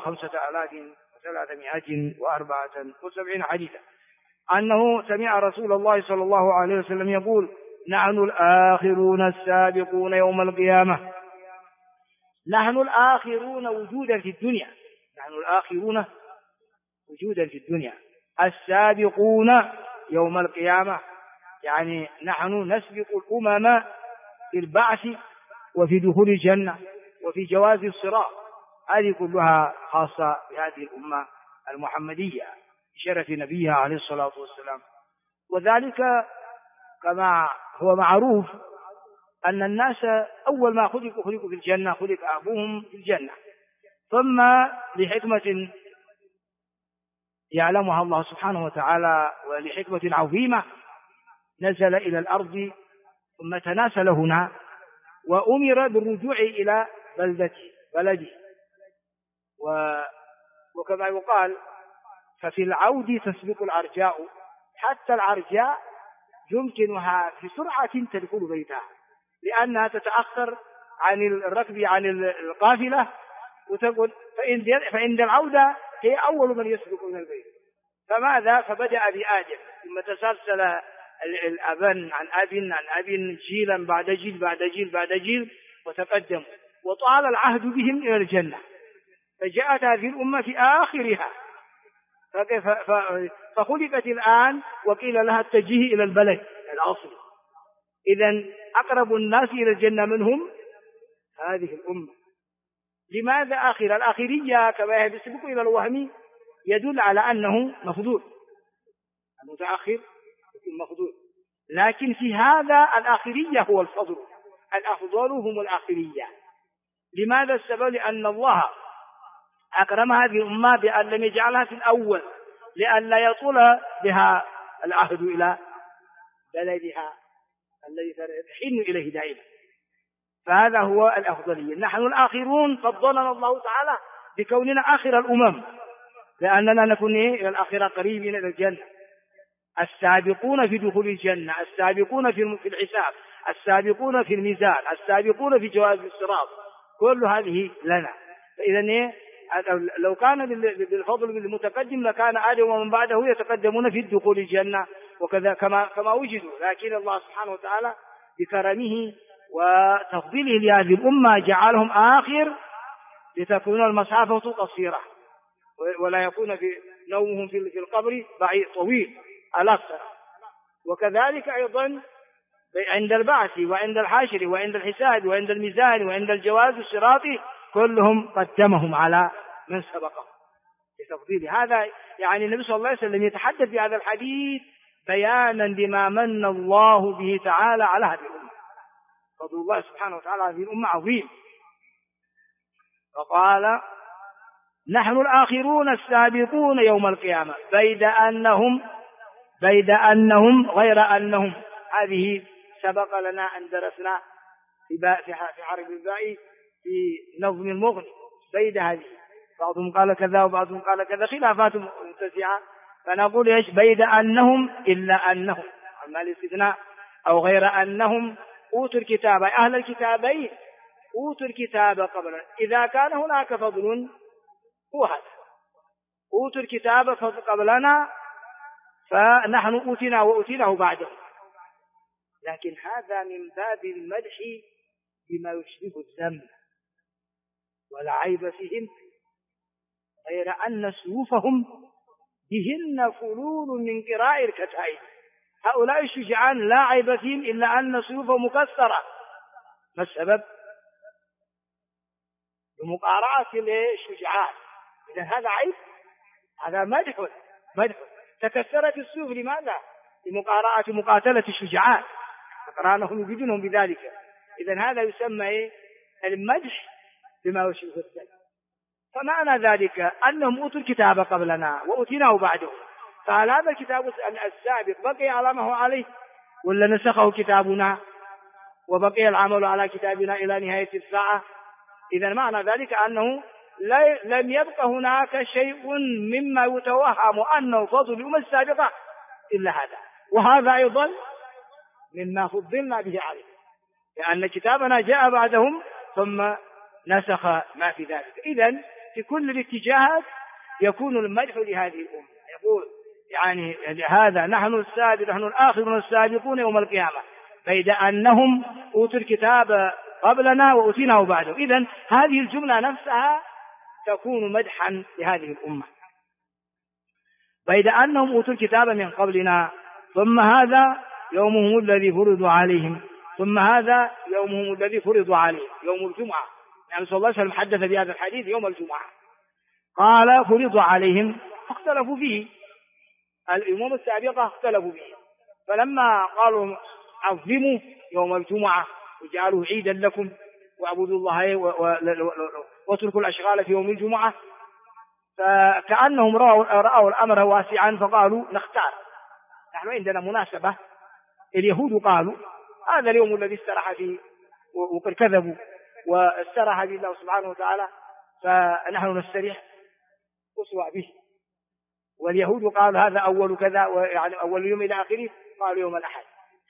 5374 حديثا، أنه سمع رسول الله صلى الله عليه وسلم يقول نحن الآخرون السابقون يوم القيامة. نحن الآخرون وجودا في الدنيا، نحن الآخرون وجودا في الدنيا، السابقون يوم القيامة، يعني نحن نسبق الأمم في البعث وفي دخول الجنة وفي جواز الصراط، هذه كلها خاصة بهذه الأمة المحمدية بشرف نبيها عليه الصلاة والسلام. وذلك كما هو معروف أن الناس أول ما خلقوا في الجنة خلق أبوهم في الجنة، ثم لحكمة يعلمها الله سبحانه وتعالى ولحكمة عظيمة نزل إلى الأرض ثم تناسل هنا وأمر بالرجوع إلى بلده وكما يقال ففي العود تسبق العرجاء، حتى العرجاء يمكنها في سرعة تدخل بيتها لأنها تتأخر عن الركب عن القافلة وتقول فإن العودة هي أول من يسبق من البيت. فماذا؟ فبدأ بآدم ثم تسلسل الأبن عن أب جيلا بعد جيل بعد جيل بعد جيل وتقدموا وطال العهد بهم إلى الجنة، فجاءت هذه الأمة في آخرها فخلقت الآن وقيل لها اتجهي إلى البلد الأصلي. إذن أقرب الناس إلى الجنة منهم هذه الأمة. لماذا آخر؟ الآخرية كما يسبق إلى الوهم يدل على أنه مفضول، المتأخر يكون مفضول، لكن في هذا الآخرية هو الفضل، الأفضل هم الآخرية. لماذا السبب؟ لأن الله أكرم هذه الأمة بأن لم يجعلها في الأول لئلا يطول بها العهد إلى بلدها الذي تحن إليه دائما، فهذا هو الأفضلية. نحن الآخرون فضلنا الله تعالى بكوننا آخر الأمم لأننا نكون إلى الآخرة قريبين إلى الجنة، السابقون في دخول الجنة، السابقون في الحساب، السابقون في الميزان، السابقون في جواز الصراط، كل هذه لنا. فإذا لو كان بالفضل بالمتقدم لكان آدم ومن بعده يتقدمون في الدخول الجنة وكذا كما وجدوا، لكن الله سبحانه وتعالى بكرمه وتفضيله لهذه الأمة جعلهم آخر لتكون المسافة قصيرة ولا يكون في نومهم في القبر بعيد طويل الأكثر. وكذلك أيضا عند البعث وعند الحشر وعند الحساب وعند الميزان وعند الجواز الصراطي كلهم قدمهم على من سبقهم بتفضيل. هذا يعني النبي صلى الله عليه وسلم يتحدث في هذا الحديث بيانا لما من الله به تعالى على هذه الأمة. فضل الله سبحانه وتعالى هذه الأمة عظيم. فقال نحن الآخرون السابقون يوم القيامة بيد أنهم غير أنهم. هذه سبق لنا أن درسنا في حرف الباء في نظم المغني بيد هذه، بعضهم قال كذا وبعضهم قال كذا خلافات متسعة، فنقول ايش؟ بيد أنهم إلا أنهم، أما الاستثناء أو غير أنهم أوتوا الكتاب، أهل الكتابين أوتوا الكتاب قبلنا. إذا كان هناك فضل هو هذا، أوتوا الكتاب قبلنا فنحن أوتنا وأوتيناه بعدهم، لكن هذا من باب المدح بما يشبه الذم ولا عيب فيهم، غير أن سيوفهم بهن فلول من قراء الكتائب. هؤلاء الشجعان لا عيب فيهم إلا أن سيوفهم مكسرة. ما السبب؟ بمقارعة الشجعان. إذا هذا عيب؟ هذا مدح. تكسرت السيوف لماذا؟ لمقارعة مقاتلة الشجعان، فقرانهم يجدونهم بذلك. إذا هذا يسمى المدح بما يشبه الذم. فمعنى ذلك أنهم أوتوا الكتاب قبلنا وأوتيناه بعده، فهل هذا الكتاب السابق بقي على ما هو عليه ولا نسخه كتابنا وبقي العمل على كتابنا إلى نهاية الساعة؟ إذا معنى ذلك أنه لم يبقى هناك شيء مما يتوهم أنه فضل الأمم السابقة إلا هذا، وهذا أيضا مما فضلنا به عليه، لأن كتابنا جاء بعدهم ثم نسخ ما في ذلك. إذن في كل الاتجاهات يكون المدح لهذه الأمة. يقول يعني هذا نحن الآخرون السابقون يوم القيامة بيد أنهم أوتوا الكتاب قبلنا وأوتيناه بعده. إذن هذه الجملة نفسها تكون مدحا لهذه الأمة، بيد أنهم أوتوا الكتاب من قبلنا ثم هذا يومهم الذي فرض عليهم، ثم هذا يومهم الذي فرض عليهم يوم الجمعة. يعني صلى الله عليه وسلم حدث بهذا الحديث يوم الجمعة، قال فرض عليهم فاختلفوا فيه، الأمم السابقة اختلفوا فيه، فلما قالوا عظموا يوم الجمعة وجعلوه عيدا لكم واعبدوا الله واتركوا الأشغال في يوم الجمعة. فكأنهم رأوا الأمر واسعا فقالوا نختار، نحن عندنا مناسبة. اليهود قالوا هذا اليوم الذي استراح فيه، وقد كذبوا واستراح به الله سبحانه وتعالى، فنحن نستريح أسوأ به. واليهود قالوا هذا أول كذا، يعني أول يوم إلى آخره، قالوا يوم الأحد.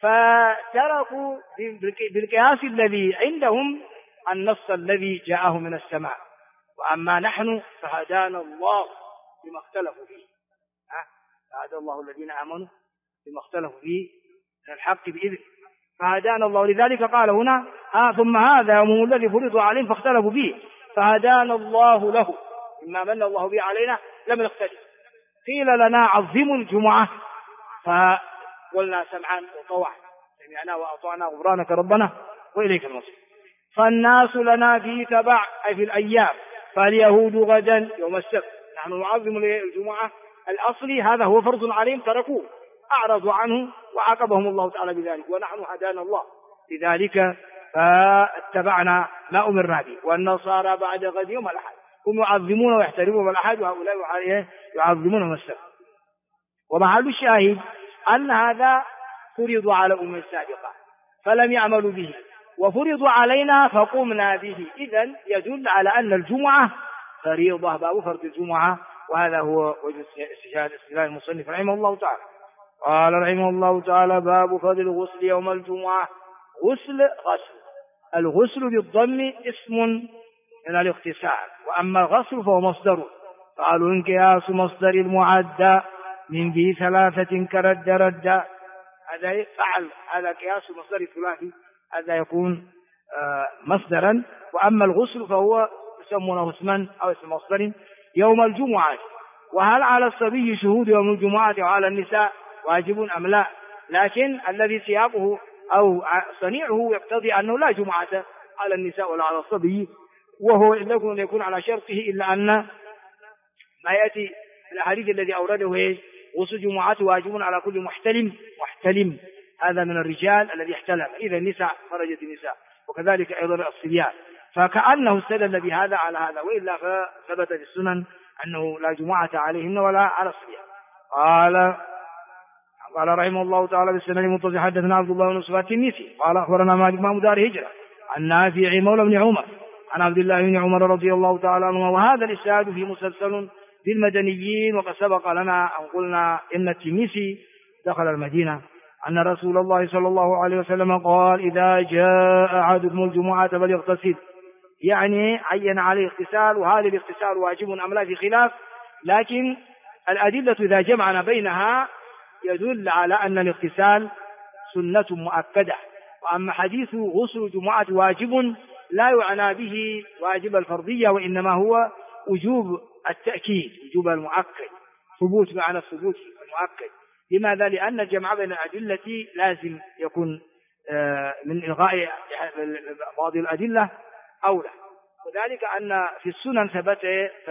فتركوا بالقياس الذي عندهم النص الذي جاءه من السماء. وأما نحن فهدانا الله بما اختلفوا فيه، فهدى الله الذين آمنوا بما اختلفوا فيه من الحق بإذنه، فهدانا الله. لذلك قال هنا ثم هذا يوم الذي فرض عليهم فاختلفوا فيه فهدانا الله له مما من الله به علينا لم نختلف. قيل لنا عظموا الجمعة فقلنا سمعا وطوعا، سمعنا وأطعنا غفرانك ربنا وإليك المصير. فالناس لنا في تبع أي في الأيام، فاليهود غدا يوم السبت، نحن نعظم الجمعة الأصلي، هذا هو فرض عليهم تركوه، أعرضوا عنه وعاقبهم الله تعالى بذلك، ونحن هدانا الله لذلك فاتبعنا ما أمرنا به. والنصارى بعد غد يوم الأحد هم يعظمون ويحترمون الأحد، وهؤلاء يعظمون السبت. ومحل الشاهد أن هذا فرض على أمم السابقة فلم يعملوا به، وفرض علينا فقمنا به. إذن يدل على أن الجمعة فريضة، باب فرض الجمعة، وهذا هو وجه استشهاد المصنف رحمه الله تعالى. قال رحمه الله تعالى باب فضل الغسل يوم الجمعة. غسل الغسل بالضم اسم من الاغتسال، وأما الغسل فهو مصدر. قالوا انقياس مصدر المعدى من ذي ثلاثة كرد رد، هذا فعل، هذا قياس مصدر الثلاثي، هذا يكون مصدرا. وأما الغسل فهو يسمونه اسما أو اسم مصدر يوم الجمعة. وهل على الصبي شهود يوم الجمعة وعلى النساء واجب أم لا؟ لكن الذي سياقه أو صنيعه يقتضي أنه لا جمعة على النساء ولا على الصبي، وهو إن يكون على شرطه، إلا أن ما يأتي الحديث الذي أورده غسل جمعة واجب على كل محتلم، هذا من الرجال الذي احتلم، إذا النساء خرجت النساء، وكذلك أيضا الصبيان، فكأنه استدل بهذا على هذا، وإلا فثبت في السنن أنه لا جمعة عليهن ولا على الصبيان. قال رحمه الله تعالى بالسنن المتصل حدثنا عبد الله بن يوسف التنيسي قال أخبرنا مالك بن دار هجرة عن نافع مولى بن عمر عن عبد الله بن عمر رضي الله تعالى عنه. وهذا الإسناد في مسلسل بالمدنيين، وقد سبق لنا أن قلنا إن التنيسي دخل المدينة، أن رسول الله صلى الله عليه وسلم قال إذا جاء أحدكم الجمعة فليغتسل، يعني عين عليه اغتسال، وهذا الاغتسال واجب أم لا في خلاف، لكن الأدلة إذا جمعنا بينها يدل على أن الاغتسال سنة مؤكدة. وأما حديث غسل الجمعة واجب لا يعنى به واجب الفرضية، وإنما هو وجوب التأكيد، وجوب المؤكد، ثبوت معنى الثبوت المؤكد. لماذا؟ لأن الجمع بين الأدلة لازم يكون من إلغاء بعض الأدلة أولى، وذلك أن في السنن ثبت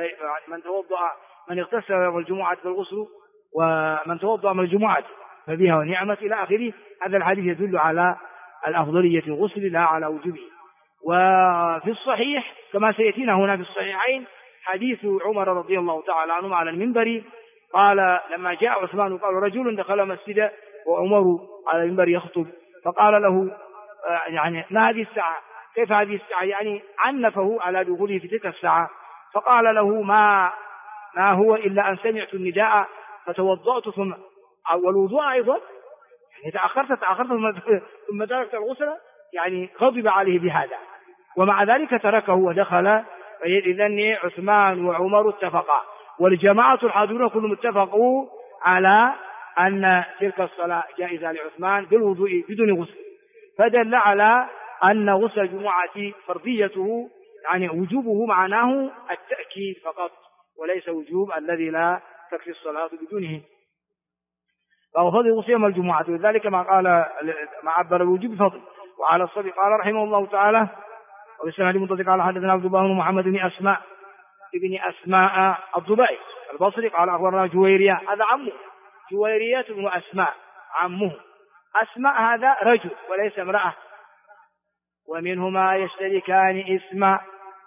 من اغتسل يوم الجمعة فالغسل، ومن توضأ من الجمعة فبها ونعمة إلى آخره. هذا الحديث يدل على الأفضلية الغسل لا على وجوبه. وفي الصحيح كما سيأتينا هنا في الصحيحين حديث عمر رضي الله تعالى عنه على المنبر، قال لما جاء عثمان قال رجل دخل مسجد وعمر على المنبر يخطب، فقال له يعني ما هذه الساعة، كيف هذه الساعة، يعني عنفه على دخوله في تلك الساعة. فقال له ما هو إلا أن سمعت النداء فتوضأت ثم والوضوء أيضا، يعني تأخرت ثم تركت الغسل، يعني غضب عليه بهذا، ومع ذلك تركه ودخل. إذن عثمان وعمر اتفقا، والجماعة الحاضرون كلهم اتفقوا على أن تلك الصلاة جائزة لعثمان بالوضوء بدون غسل، فدل على أن غسل الجمعة فرضيته يعني وجوبه معناه التأكيد فقط، وليس وجوب الذي لا تكفي الصلاة بدونه. فهو فضل غسل يوم الجمعة، وذلك ما قال ما عبر الوجوب فضل. وعلى الصبي قال رحمه الله تعالى وبالسنة المنطق قال حدثنا عبد الله بن محمد بن أسماء الضبعي البصري قال أخبرنا جويرية، هذا عمه، جويرية بن أسماء عمه، أسماء هذا رجل وليس امرأة، ومنهما يشتركان اسما،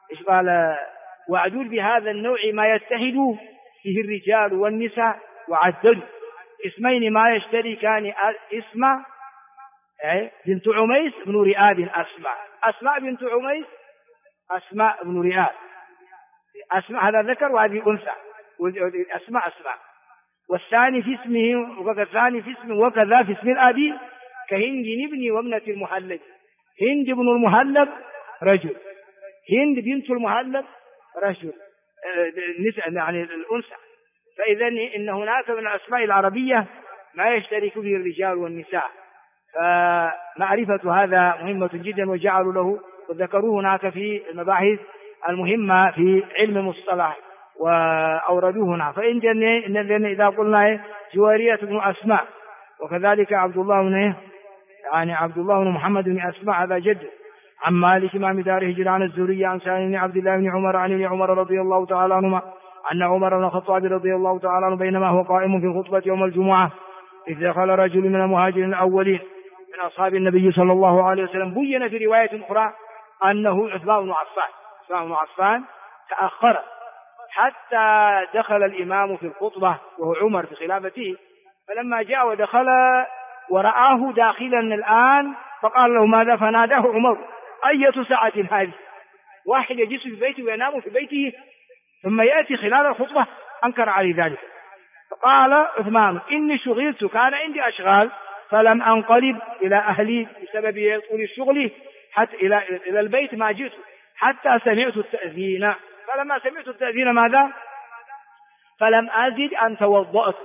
إيش قال؟ وعدول بهذا النوع ما يتحد فيه الرجال والنساء وعدل اسمين ما يشتركان اسم بنت عميس بن رئاب أسماء بنت عميس أسماء بن رئاب. أسماء هذا ذكر وهذه أنثى، أسماء والثاني في اسمه وكذا في اسمه وكذا في اسم الأبي كهند ابن وابنة المهلب. هند بن المهلب رجل، هند بنت المهلب رجل، يعني الأنثى. فإذا إن هناك من الأسماء العربية ما يشترك به الرجال والنساء، فمعرفة هذا مهمة جدا، وجعلوا له وذكروه هناك في المباحث المهمة في علم المصطلح وأوردوه هنا. فإن إذا قلنا جوارية بن أسماء وكذلك عبد الله بن محمد بن أسماء هذا جد عن مالك إمام دار هجرة عن الزهري عن سالم بن عبد الله بن عمر عن ابن عمر رضي الله تعالى عنهما أن عمر بن الخطاب رضي الله تعالى عنه بينما هو قائم في الخطبة يوم الجمعة إذ دخل رجل من المهاجرين الأولين من أصحاب النبي صلى الله عليه وسلم. بين في رواية أخرى أنه عثمان بن عفان تأخر حتى دخل الإمام في الخطبة وهو عمر في خلافته، فلما جاء ودخل ورآه داخلا الآن فقال له ماذا؟ فناداه عمر أية ساعة هذه؟ واحد يجلس في بيته وينام في بيته ثم يأتي خلال الخطبة، أنكر عليه ذلك. فقال عثمان إني شغلت، كان عندي أشغال فلم أنقلب إلى أهلي بسبب طول الشغل حتى إلى البيت ما جئت حتى سمعت التأذين. فلما سمعت التأذين ماذا؟ فلم أزد أن توضأت.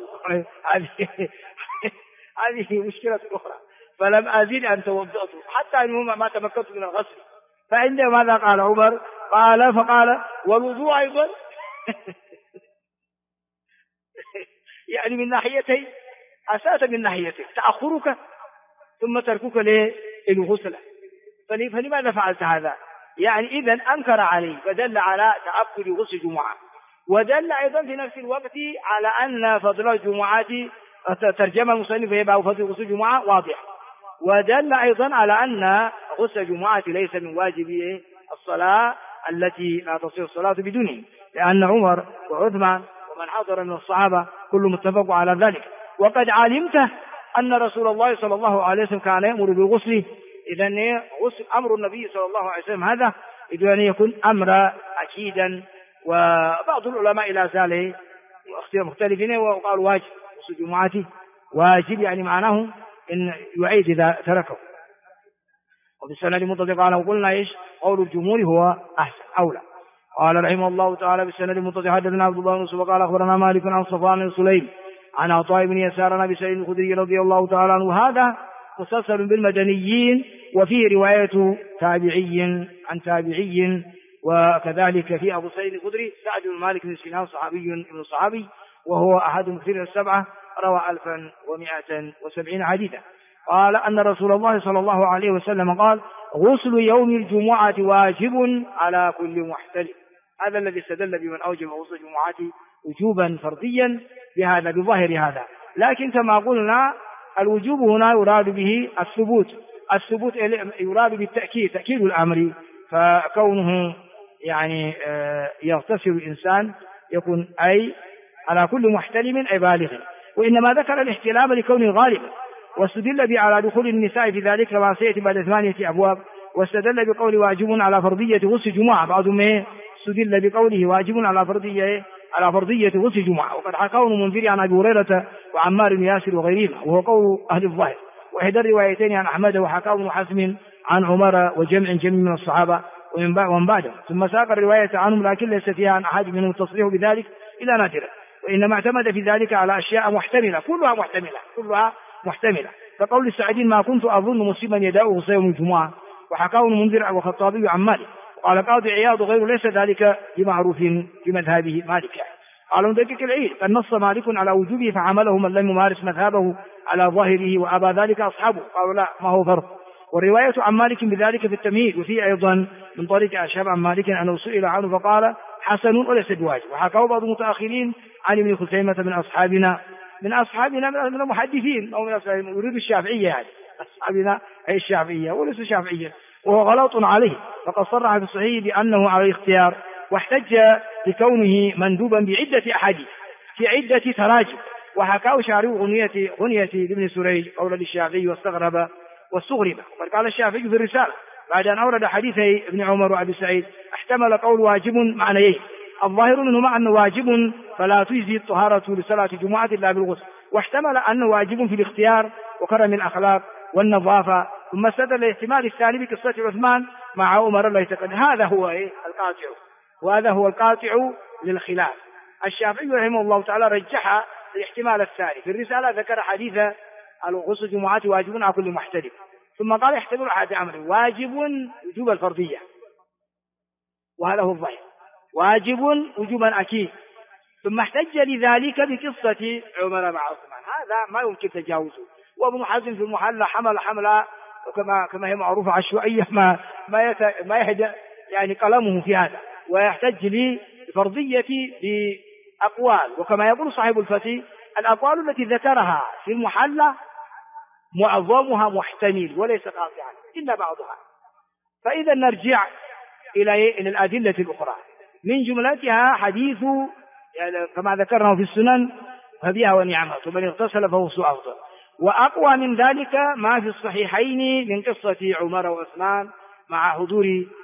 هذه مشكلة أخرى. فلم أزد أن توضأت حتى أنه ما تمكنت من الغسل. فعندما ماذا قال عمر؟ فقال والوضوء أيضا. يعني من ناحيتين، أساسا من ناحيتين تأخرك ثم تركك للغسل، فلماذا فعلت هذا؟ يعني إذن أنكر عليه، فدل على تأكد غسل الجمعة، ودل أيضا في نفس الوقت على أن فضل الجمعة ترجمة المصنف يبقى فضل غسل الجمعة واضح، ودل أيضا على أن غسل الجمعة ليس من واجب الصلاة التي لا تصير الصلاة بدونه، لأن عمر وعثمان ومن حضر من الصحابة كل متفق على ذلك. وقد علمت أن رسول الله صلى الله عليه وسلم كان يأمر بالغسل. إذن غسل أمر النبي صلى الله عليه وسلم هذا أن يكون أمر أكيدا. وبعض العلماء لا زال مختلفين وقالوا واجب، غسل الجمعة واجب يعني معناه إن يعيد إذا تركه. وبالسند المتصل قال وقلنا قول الجمهور هو أحسن أولى. قال رحمه الله تعالى بالسند المتصل حدثنا عبد الله بن يوسف قال أخبرنا مالك عن صفوان بن سليم عن عطاء بن يسار عن أبي سعيد الخدري رضي الله تعالى عنه. هذا مسلسل بالمدنيين، وفيه رواية تابعي عن تابعي، وكذلك في أبو سعيد الخدري سعد بن مالك بن سنان صحابي ابن صحابي، وهو أحد المكثرين السبعة، روى 1170 حديثا. قال أن رسول الله صلى الله عليه وسلم قال غسل يوم الجمعة واجب على كل محتلم. هذا الذي استدل بمن أوجب غسل الجمعة وجوبا فرديا بهذا بظاهر هذا. لكن كما قلنا الوجوب هنا يراد به الثبوت يراد بالتأكيد، تأكيد الأمر، فكونه يعني يغتسل الإنسان يكون أي على كل محتلم أي بالغ. وإنما ذكر الاحتلام لكونه غالبا، واستدل به على دخول النساء في ذلك كما سيأتي بعد 8 أبواب. واستدل بقول واجب على فرضية غسل الجمعة، بعضهم استدل بقوله واجب على فرضية غسل الجمعة. وقد حكاه المنذر عن أبي هريرة وعمار بن ياسر وغيرهم، وهو قول أهل الظاهر. وإحدى الروايتين عن أحمد وحكاه ابن حزم عن عمر وجمع من الصحابة ومن بعدهم. ثم ساق الرواية عنهم لكن ليس فيها عن أحد منهم التصريح بذلك إلا نادرا، وإنما اعتمد في ذلك على أشياء محتملة، كلها محتملة فقول السعدين ما كنت أظن مسلما يدعوه غسل يوم الجمعة. وحكاه المنذر والخطابي عن مالك. وقال قاضي عياض غيره ليس ذلك بمعروف في مذهبه مالك. قال مدقق العيد قد نص مالك على وجوبه فعمله من لم يمارس مذهبه على ظاهره وأبى ذلك أصحابه، قالوا لا ما هو فرض. والرواية عن مالك بذلك في التمهيد، وفيه أيضا من طريق أشهب عن مالك أنه سئل عنه فقال حسن وليس بواجب. وحكاه بعض المتأخرين عن ابن خزيمة من أصحابنا من المحدثين أو من أصحابنا، يريد الشافعية يعني أصحابنا أي الشافعية وليس شافعية، وهو غلط عليه، فقد صرح في الصحيح بأنه على الاختيار، واحتج بكونه مندوبا بعدة أحاديث في عدة تراجم. وحكاه شاري غنية لابن سريج قول للشافعي واستغرب، وقد قال الشافعي في الرسالة بعد أن أورد حديثي ابن عمر وأبي سعيد احتمل قول واجب معنيين، الظاهر منهما أنه واجب فلا تجزي الطهارة لصلاة جمعة إلا بالغسل، واحتمل أنه واجب في الاختيار وكرم الأخلاق والنظافة، ثم استدل الاحتمال الثاني بقصة عثمان مع عمر الله يتقدم. هذا هو القاطع، وهذا هو القاطع للخلاف. الشافعي رحمه الله تعالى رجح الاحتمال الثاني في الرسالة، ذكر حديث الغسل جمعات واجب على كل محتلم، ثم قال يحتمل أحد أمر واجب وجوب الفرضية، وهذا هو الظاهر، واجب وجوبا أكيد، ثم احتج لذلك بقصة عمر مع عثمان، هذا ما يمكن تجاوزه. وابن حزم في المحلى حملة كما هي معروفة عشوائية ما يهدأ يعني قلمه في هذا، ويحتج لفرضية بأقوال، وكما يقول صاحب الفتي الأقوال التي ذكرها في المحلى معظمها محتمل وليس قاطعا إلا بعضها. فإذا نرجع إلى الأدلة الأخرى، من جملتها حديث يعني كما ذكرنا في السنن فبها ونعمة ومن اغتسل فهو أفضل، وأقوى من ذلك ما في الصحيحين من قصة عمر وعثمان مع حضور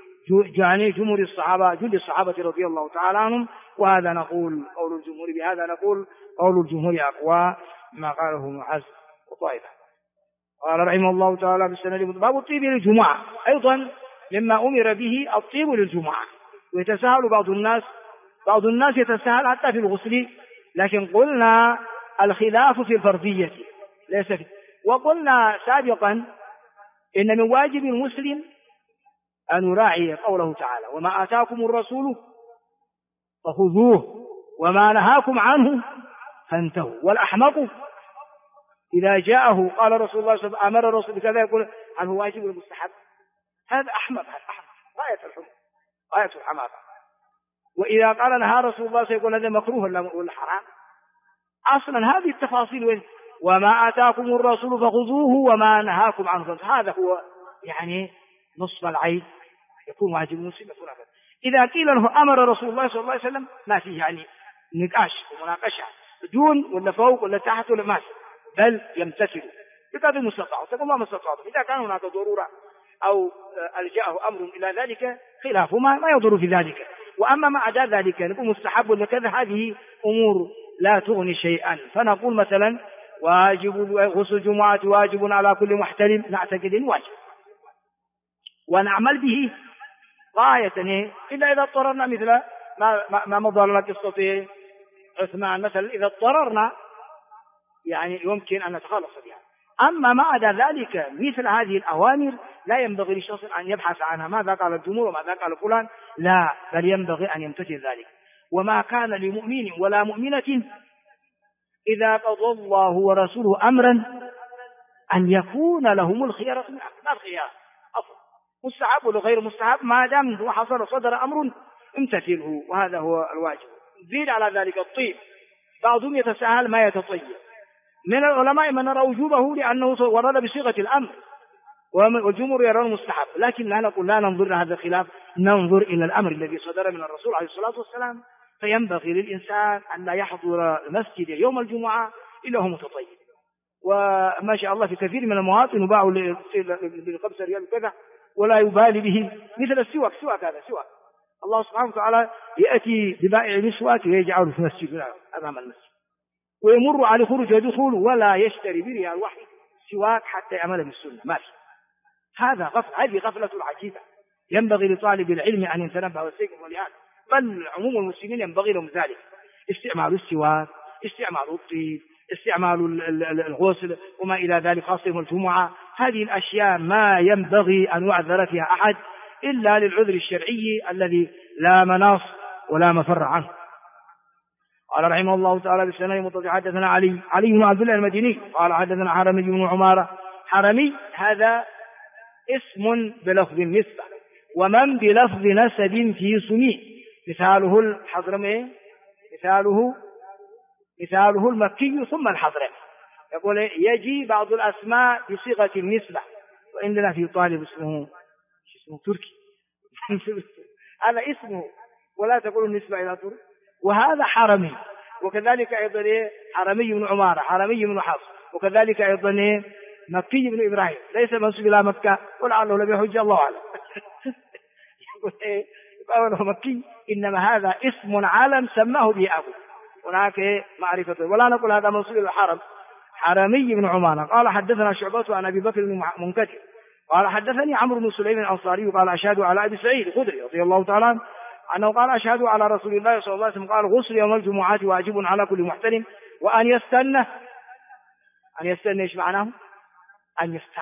جل الصحابة رضي الله تعالى عنهم. وهذا نقول قول الجمهور، بهذا نقول قول الجمهور أقوى ما قاله ابن حزم وطائفة. قال رحمه الله تعالى بالسند باب الطيب للجمعة، أيضا مما أمر به الطيب للجمعة، ويتساهل بعض الناس يتساهل حتى في الغسل، لكن قلنا الخلاف في الفرضية ليس فيه. وقلنا سابقا إن من واجب المسلم أن يراعي قوله تعالى وما آتاكم الرسول فخذوه وما نهاكم عنه فانتهوا. والأحمق إذا جاءه قال رسول الله صلى الله عليه وسلم أمر الرسول بكذا يقول هل هو واجب المستحب؟ هذا أحمق غاية الحماقة. وإذا قال نهى رسول الله سيقول هذا مكروه ولا حرام. أصلا هذه التفاصيل وما آتاكم الرسول فخذوه وما نهاكم عنه فانتهوا، هذا هو يعني نصف العين يكون واجب المسلم يكون هذا. إذا قيل له أمر رسول الله صلى الله عليه وسلم ما فيه يعني نقاش ومناقشة دون ولا فوق ولا تحت ولا ما، بل يمتثل بقدر المستطاع، تقول ما استطعتم. إذا كان هناك ضرورة أو ألجأه أمر إلى ذلك خلاف ما يضر في ذلك. وأما ما عدا ذلك نقول مستحب ولا كذا، هذه أمور لا تغني شيئا. فنقول مثلا واجب غسل الجمعة واجب على كل محتلم، نعتقد إنه واجب ونعمل به غاية، إلا إذا اضطررنا مثل ما مضى لنا قصة عثمان مثلا، إذا اضطررنا يعني يمكن أن نتخلص بها. أما ما عدا ذلك مثل هذه الأوامر لا ينبغي لشخص أن يبحث عنها ماذا قال الجمهور وماذا قال فلان، لا، بل ينبغي أن يمتثل ذلك. وما كان لمؤمن ولا مؤمنة إذا قضى الله ورسوله أمرا أن يكون لهم الخيار من أمرهم، لا الخيار أصلا مستحب ولا غير مستحب، ما دام وحصل صدر أمر امتثله، وهذا هو الواجب. زيد على ذلك الطيب، بعضهم يتساهل ما يتطيب، من العلماء من نرى وجوبه لأنه ورد بصيغة الأمر، والجمهور يرون مستحب، لكن لا نقول لا ننظر لهذا الخلاف، ننظر إلى الأمر الذي صدر من الرسول عليه الصلاة والسلام. فينبغي للإنسان أن لا يحضر المسجد يوم الجمعة إلا هو متطيب، وما شاء الله في كثير من المواطن يباع ب5 ريال كذا ولا يبالي به، مثل السواك هذا سواك، الله سبحانه وتعالى يأتي ببائع المسواك ويجعله في المسجد أمام المسجد، ويمر على خروج ودخول ولا يشتري بريال واحد سواك حتى يعمل بالسنة، ما في. هذه غفلة عجيبة، ينبغي لطالب العلم أن يتنبه ويستيقظ ولهذا، بل عموم المسلمين ينبغي لهم ذلك، استعمال السواك، استعمال الطيب، استعمال الغسل وما إلى ذلك، خاصة يوم الجمعة. هذه الأشياء ما ينبغي أن يعذر فيها أحد إلا للعذر الشرعي الذي لا مناص ولا مفر عنه. قال رحمه الله تعالى بالسنة المتصل حدثنا علي بن عبد الله المديني قال حدثنا حرمي بن عمارة. حرمي هذا اسم بلفظ النسبة، ومن بلفظ نسب في سمي، مثاله الحضرمي، مثاله المكي ثم الحضرمي. يقول يجي بعض الأسماء بصيغة النسبة، وعندنا في طالب اسمه اسمه تركي هذا اسمه، ولا تقولوا النسبة إلى ترك. وهذا حرمي، وكذلك أيضا حرمي بن عمارة، حرمي بن حفص، وكذلك أيضا مكي بن إبراهيم، ليس منسوب إلى مكة ولعله لم يحج، الله أعلم. يقول يقول مكي، إنما هذا اسم علم سماه به أبو، هناك معرفة، ولا نقول هذا منسوب إلى الحرم. حرمي بن عمارة قال حدثنا شعبة عن أبي بكر بن منكدر قال حدثني عمرو بن سليم الأنصاري قال أشهد على أبي سعيد الخدري رضي الله تعالى عنه أنه قال أشهد على رسول الله صلى الله عليه وسلم قال غسل يوم الجمعة واجب على كل محتلم وأن يستنى. أن يستنى إيش معناه؟ أن يستنى،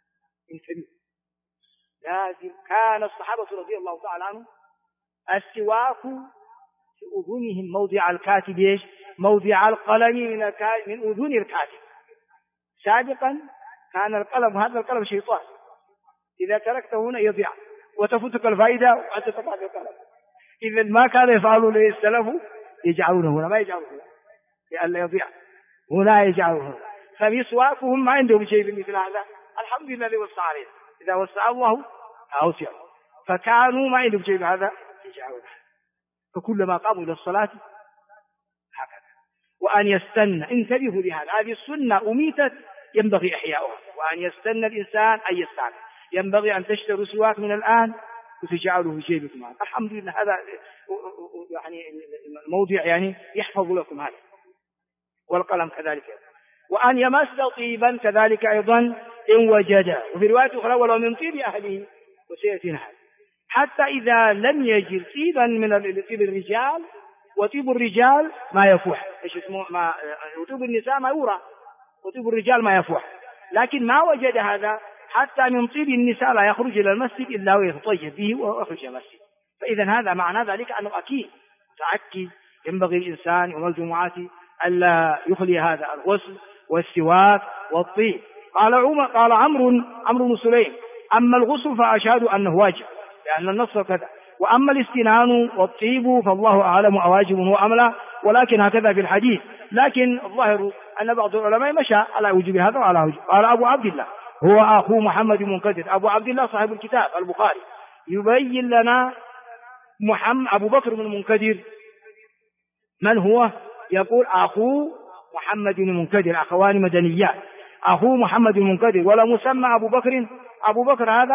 لازم. كان الصحابة رضي الله تعالى عنهم السواك في أذنهم موضع الكاتب إيش؟ موضع القلم من أذن الكاتب. سابقا كان القلم، هذا القلم شيطان، إذا تركته هنا يضيع وتفوتك الفائدة وأنت تقع في القلم. إذا ما كان يفعلون السلف يجعلونه هنا، ما يجعلونه هنا لئلا يضيع، هنا يجعلونه هنا. فمسواكهم ما عندهم شيء مثل هذا، الحمد لله الذي وسع عليه، إذا وسع الله أوسع. فكانوا ما عندهم شيء هذا يجعلونه، فكلما قاموا إلى الصلاة هكذا. وأن يستنى، انتبهوا لهذا، هذه السنة أميتت ينبغي إحياؤها. وأن يستنى الإنسان أن يستعمل، ينبغي أن تشتروا سواك من الآن وتجعلوا في جيبكم. الحمد لله هذا يعني الموضع يعني يحفظ لكم هذا، والقلم كذلك. وأن يمس طيبا كذلك أيضا إن وجد، وفي رواية أخرى ولو من طيب أهله، وسيأتينا هذا. حتى إذا لم يجد طيبا من طيب الرجال، وطيب الرجال ما يفوح، ايش اسمه، ما طيب النساء ما يورى، وطيب الرجال ما يفوح، لكن ما وجد هذا. حتى من طيب النساء لا يخرج إلى المسجد إلا ويتطيب به ويخرج إلى المسجد. فإذا هذا معنى ذلك أنه أكيد متأكد ينبغي الإنسان يوم الجمعة ألا يخلي هذا الغسل والسواك والطيب. قال عمرو بن سليم أما الغسل فأشهد أنه واجب لأن النص كذا، وأما الاستنان والطيب فالله أعلم أواجب وأملا، ولكن هكذا في الحديث. لكن الظاهر أن بعض العلماء مشى على وجوب هذا وعلى وجوب. قال أبو عبد الله هو أخو محمد بن منكدر، أبو عبد الله صاحب الكتاب البخاري، يبين لنا أبو بكر بن منكدر من هو. يقول أخو محمد بن منكدر، أخوان مدنيات، أخو محمد بن منكدر، ولا مسمى أبو بكر. أبو بكر هذا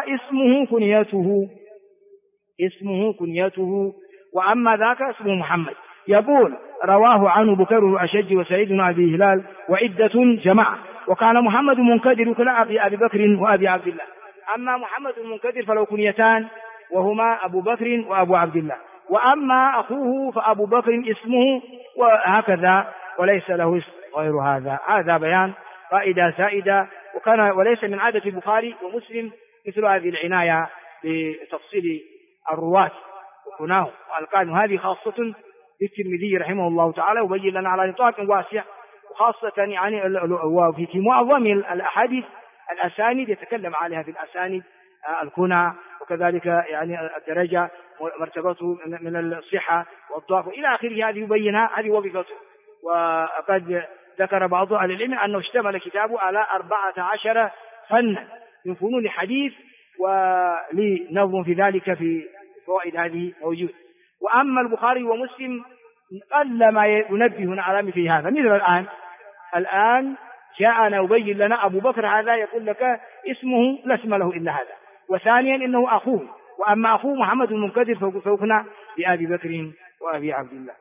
اسمه كنيته، وأما ذاك اسمه محمد. يقول رواه عنه بكر الأشج وسعيد بن أبي هلال وعدة جماعة. وكان محمد بن منكدر كلا أبي بكر وأبي عبد الله. أما محمد بن منكدر فلو كنيتان وهما أبو بكر وأبو عبد الله، وأما أخوه فأبو بكر اسمه وهكذا، وليس له اسم غير هذا. هذا بيان فائدة زائدة، وليس من عادة البخاري ومسلم مثل هذه العناية بتفصيل الرواة وكناه وألقانهم. هذه خاصة للترمذي رحمه الله تعالى، وبين لنا على نطاق واسع، وخاصة يعني وفي معظم الأحاديث الأسانيد يتكلم عليها في الأسانيد الكنى، وكذلك يعني الدرجة مرتبته من الصحة والضعف إلى آخره. هذه يبينها، هذه وظيفته. وقد ذكر بعض أهل العلم أنه اشتمل كتابه على 14 فنا من فنون الحديث، ولنظم في ذلك في فوائد هذه موجود. وأما البخاري ومسلم قل ما ينبهنا على مثل هذا. مثل الآن جاءنا يبين لنا أبو بكر هذا، يقول لك اسمه لا اسم له إلا هذا، وثانيا إنه أخوه، وأما أخوه محمد بن منكدر فوقنا بأبي بكر وأبي عبد الله.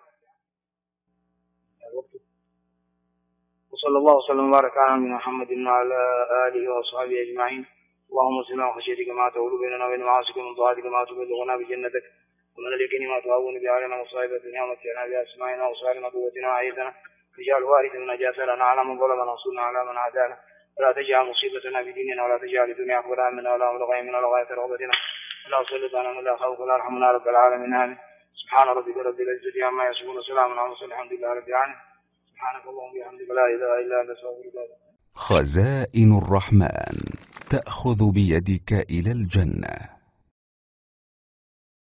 وصلى الله وسلم وبارك على نبينا محمد وعلى آله وأصحابه أجمعين. اللهم صل على خشيتك ما تحول بيننا وبين معاصيك، ومن طاعتك ما تبلغنا بجنتك، ومن اليقين ما تهون به علينا مصائب الدنيا، ومتعنا بأسمائنا وأبصارنا وقوتنا وأعيذنا، واجعل وارثا منا جاثرنا على من ظلمنا وانصرنا على من عادانا، ولا تجعل مصيبتنا في ديننا، ولا تجعل الدنيا أكبر همنا ولا مبلغ علمنا ولا غاية رغبتنا، ولا تسلط علينا من لا خوف ولا يرحمنا رب العالمين. آمين. سبحان ربك رب العزة عما يصفون، وسلام على المرسلين، الحمد لله رب العالمين. سبحانك اللهم وبحمدك لا إله إلا أنت أستغفرك. خزائن الرحمن تأخذ بيدك إلى الجنة.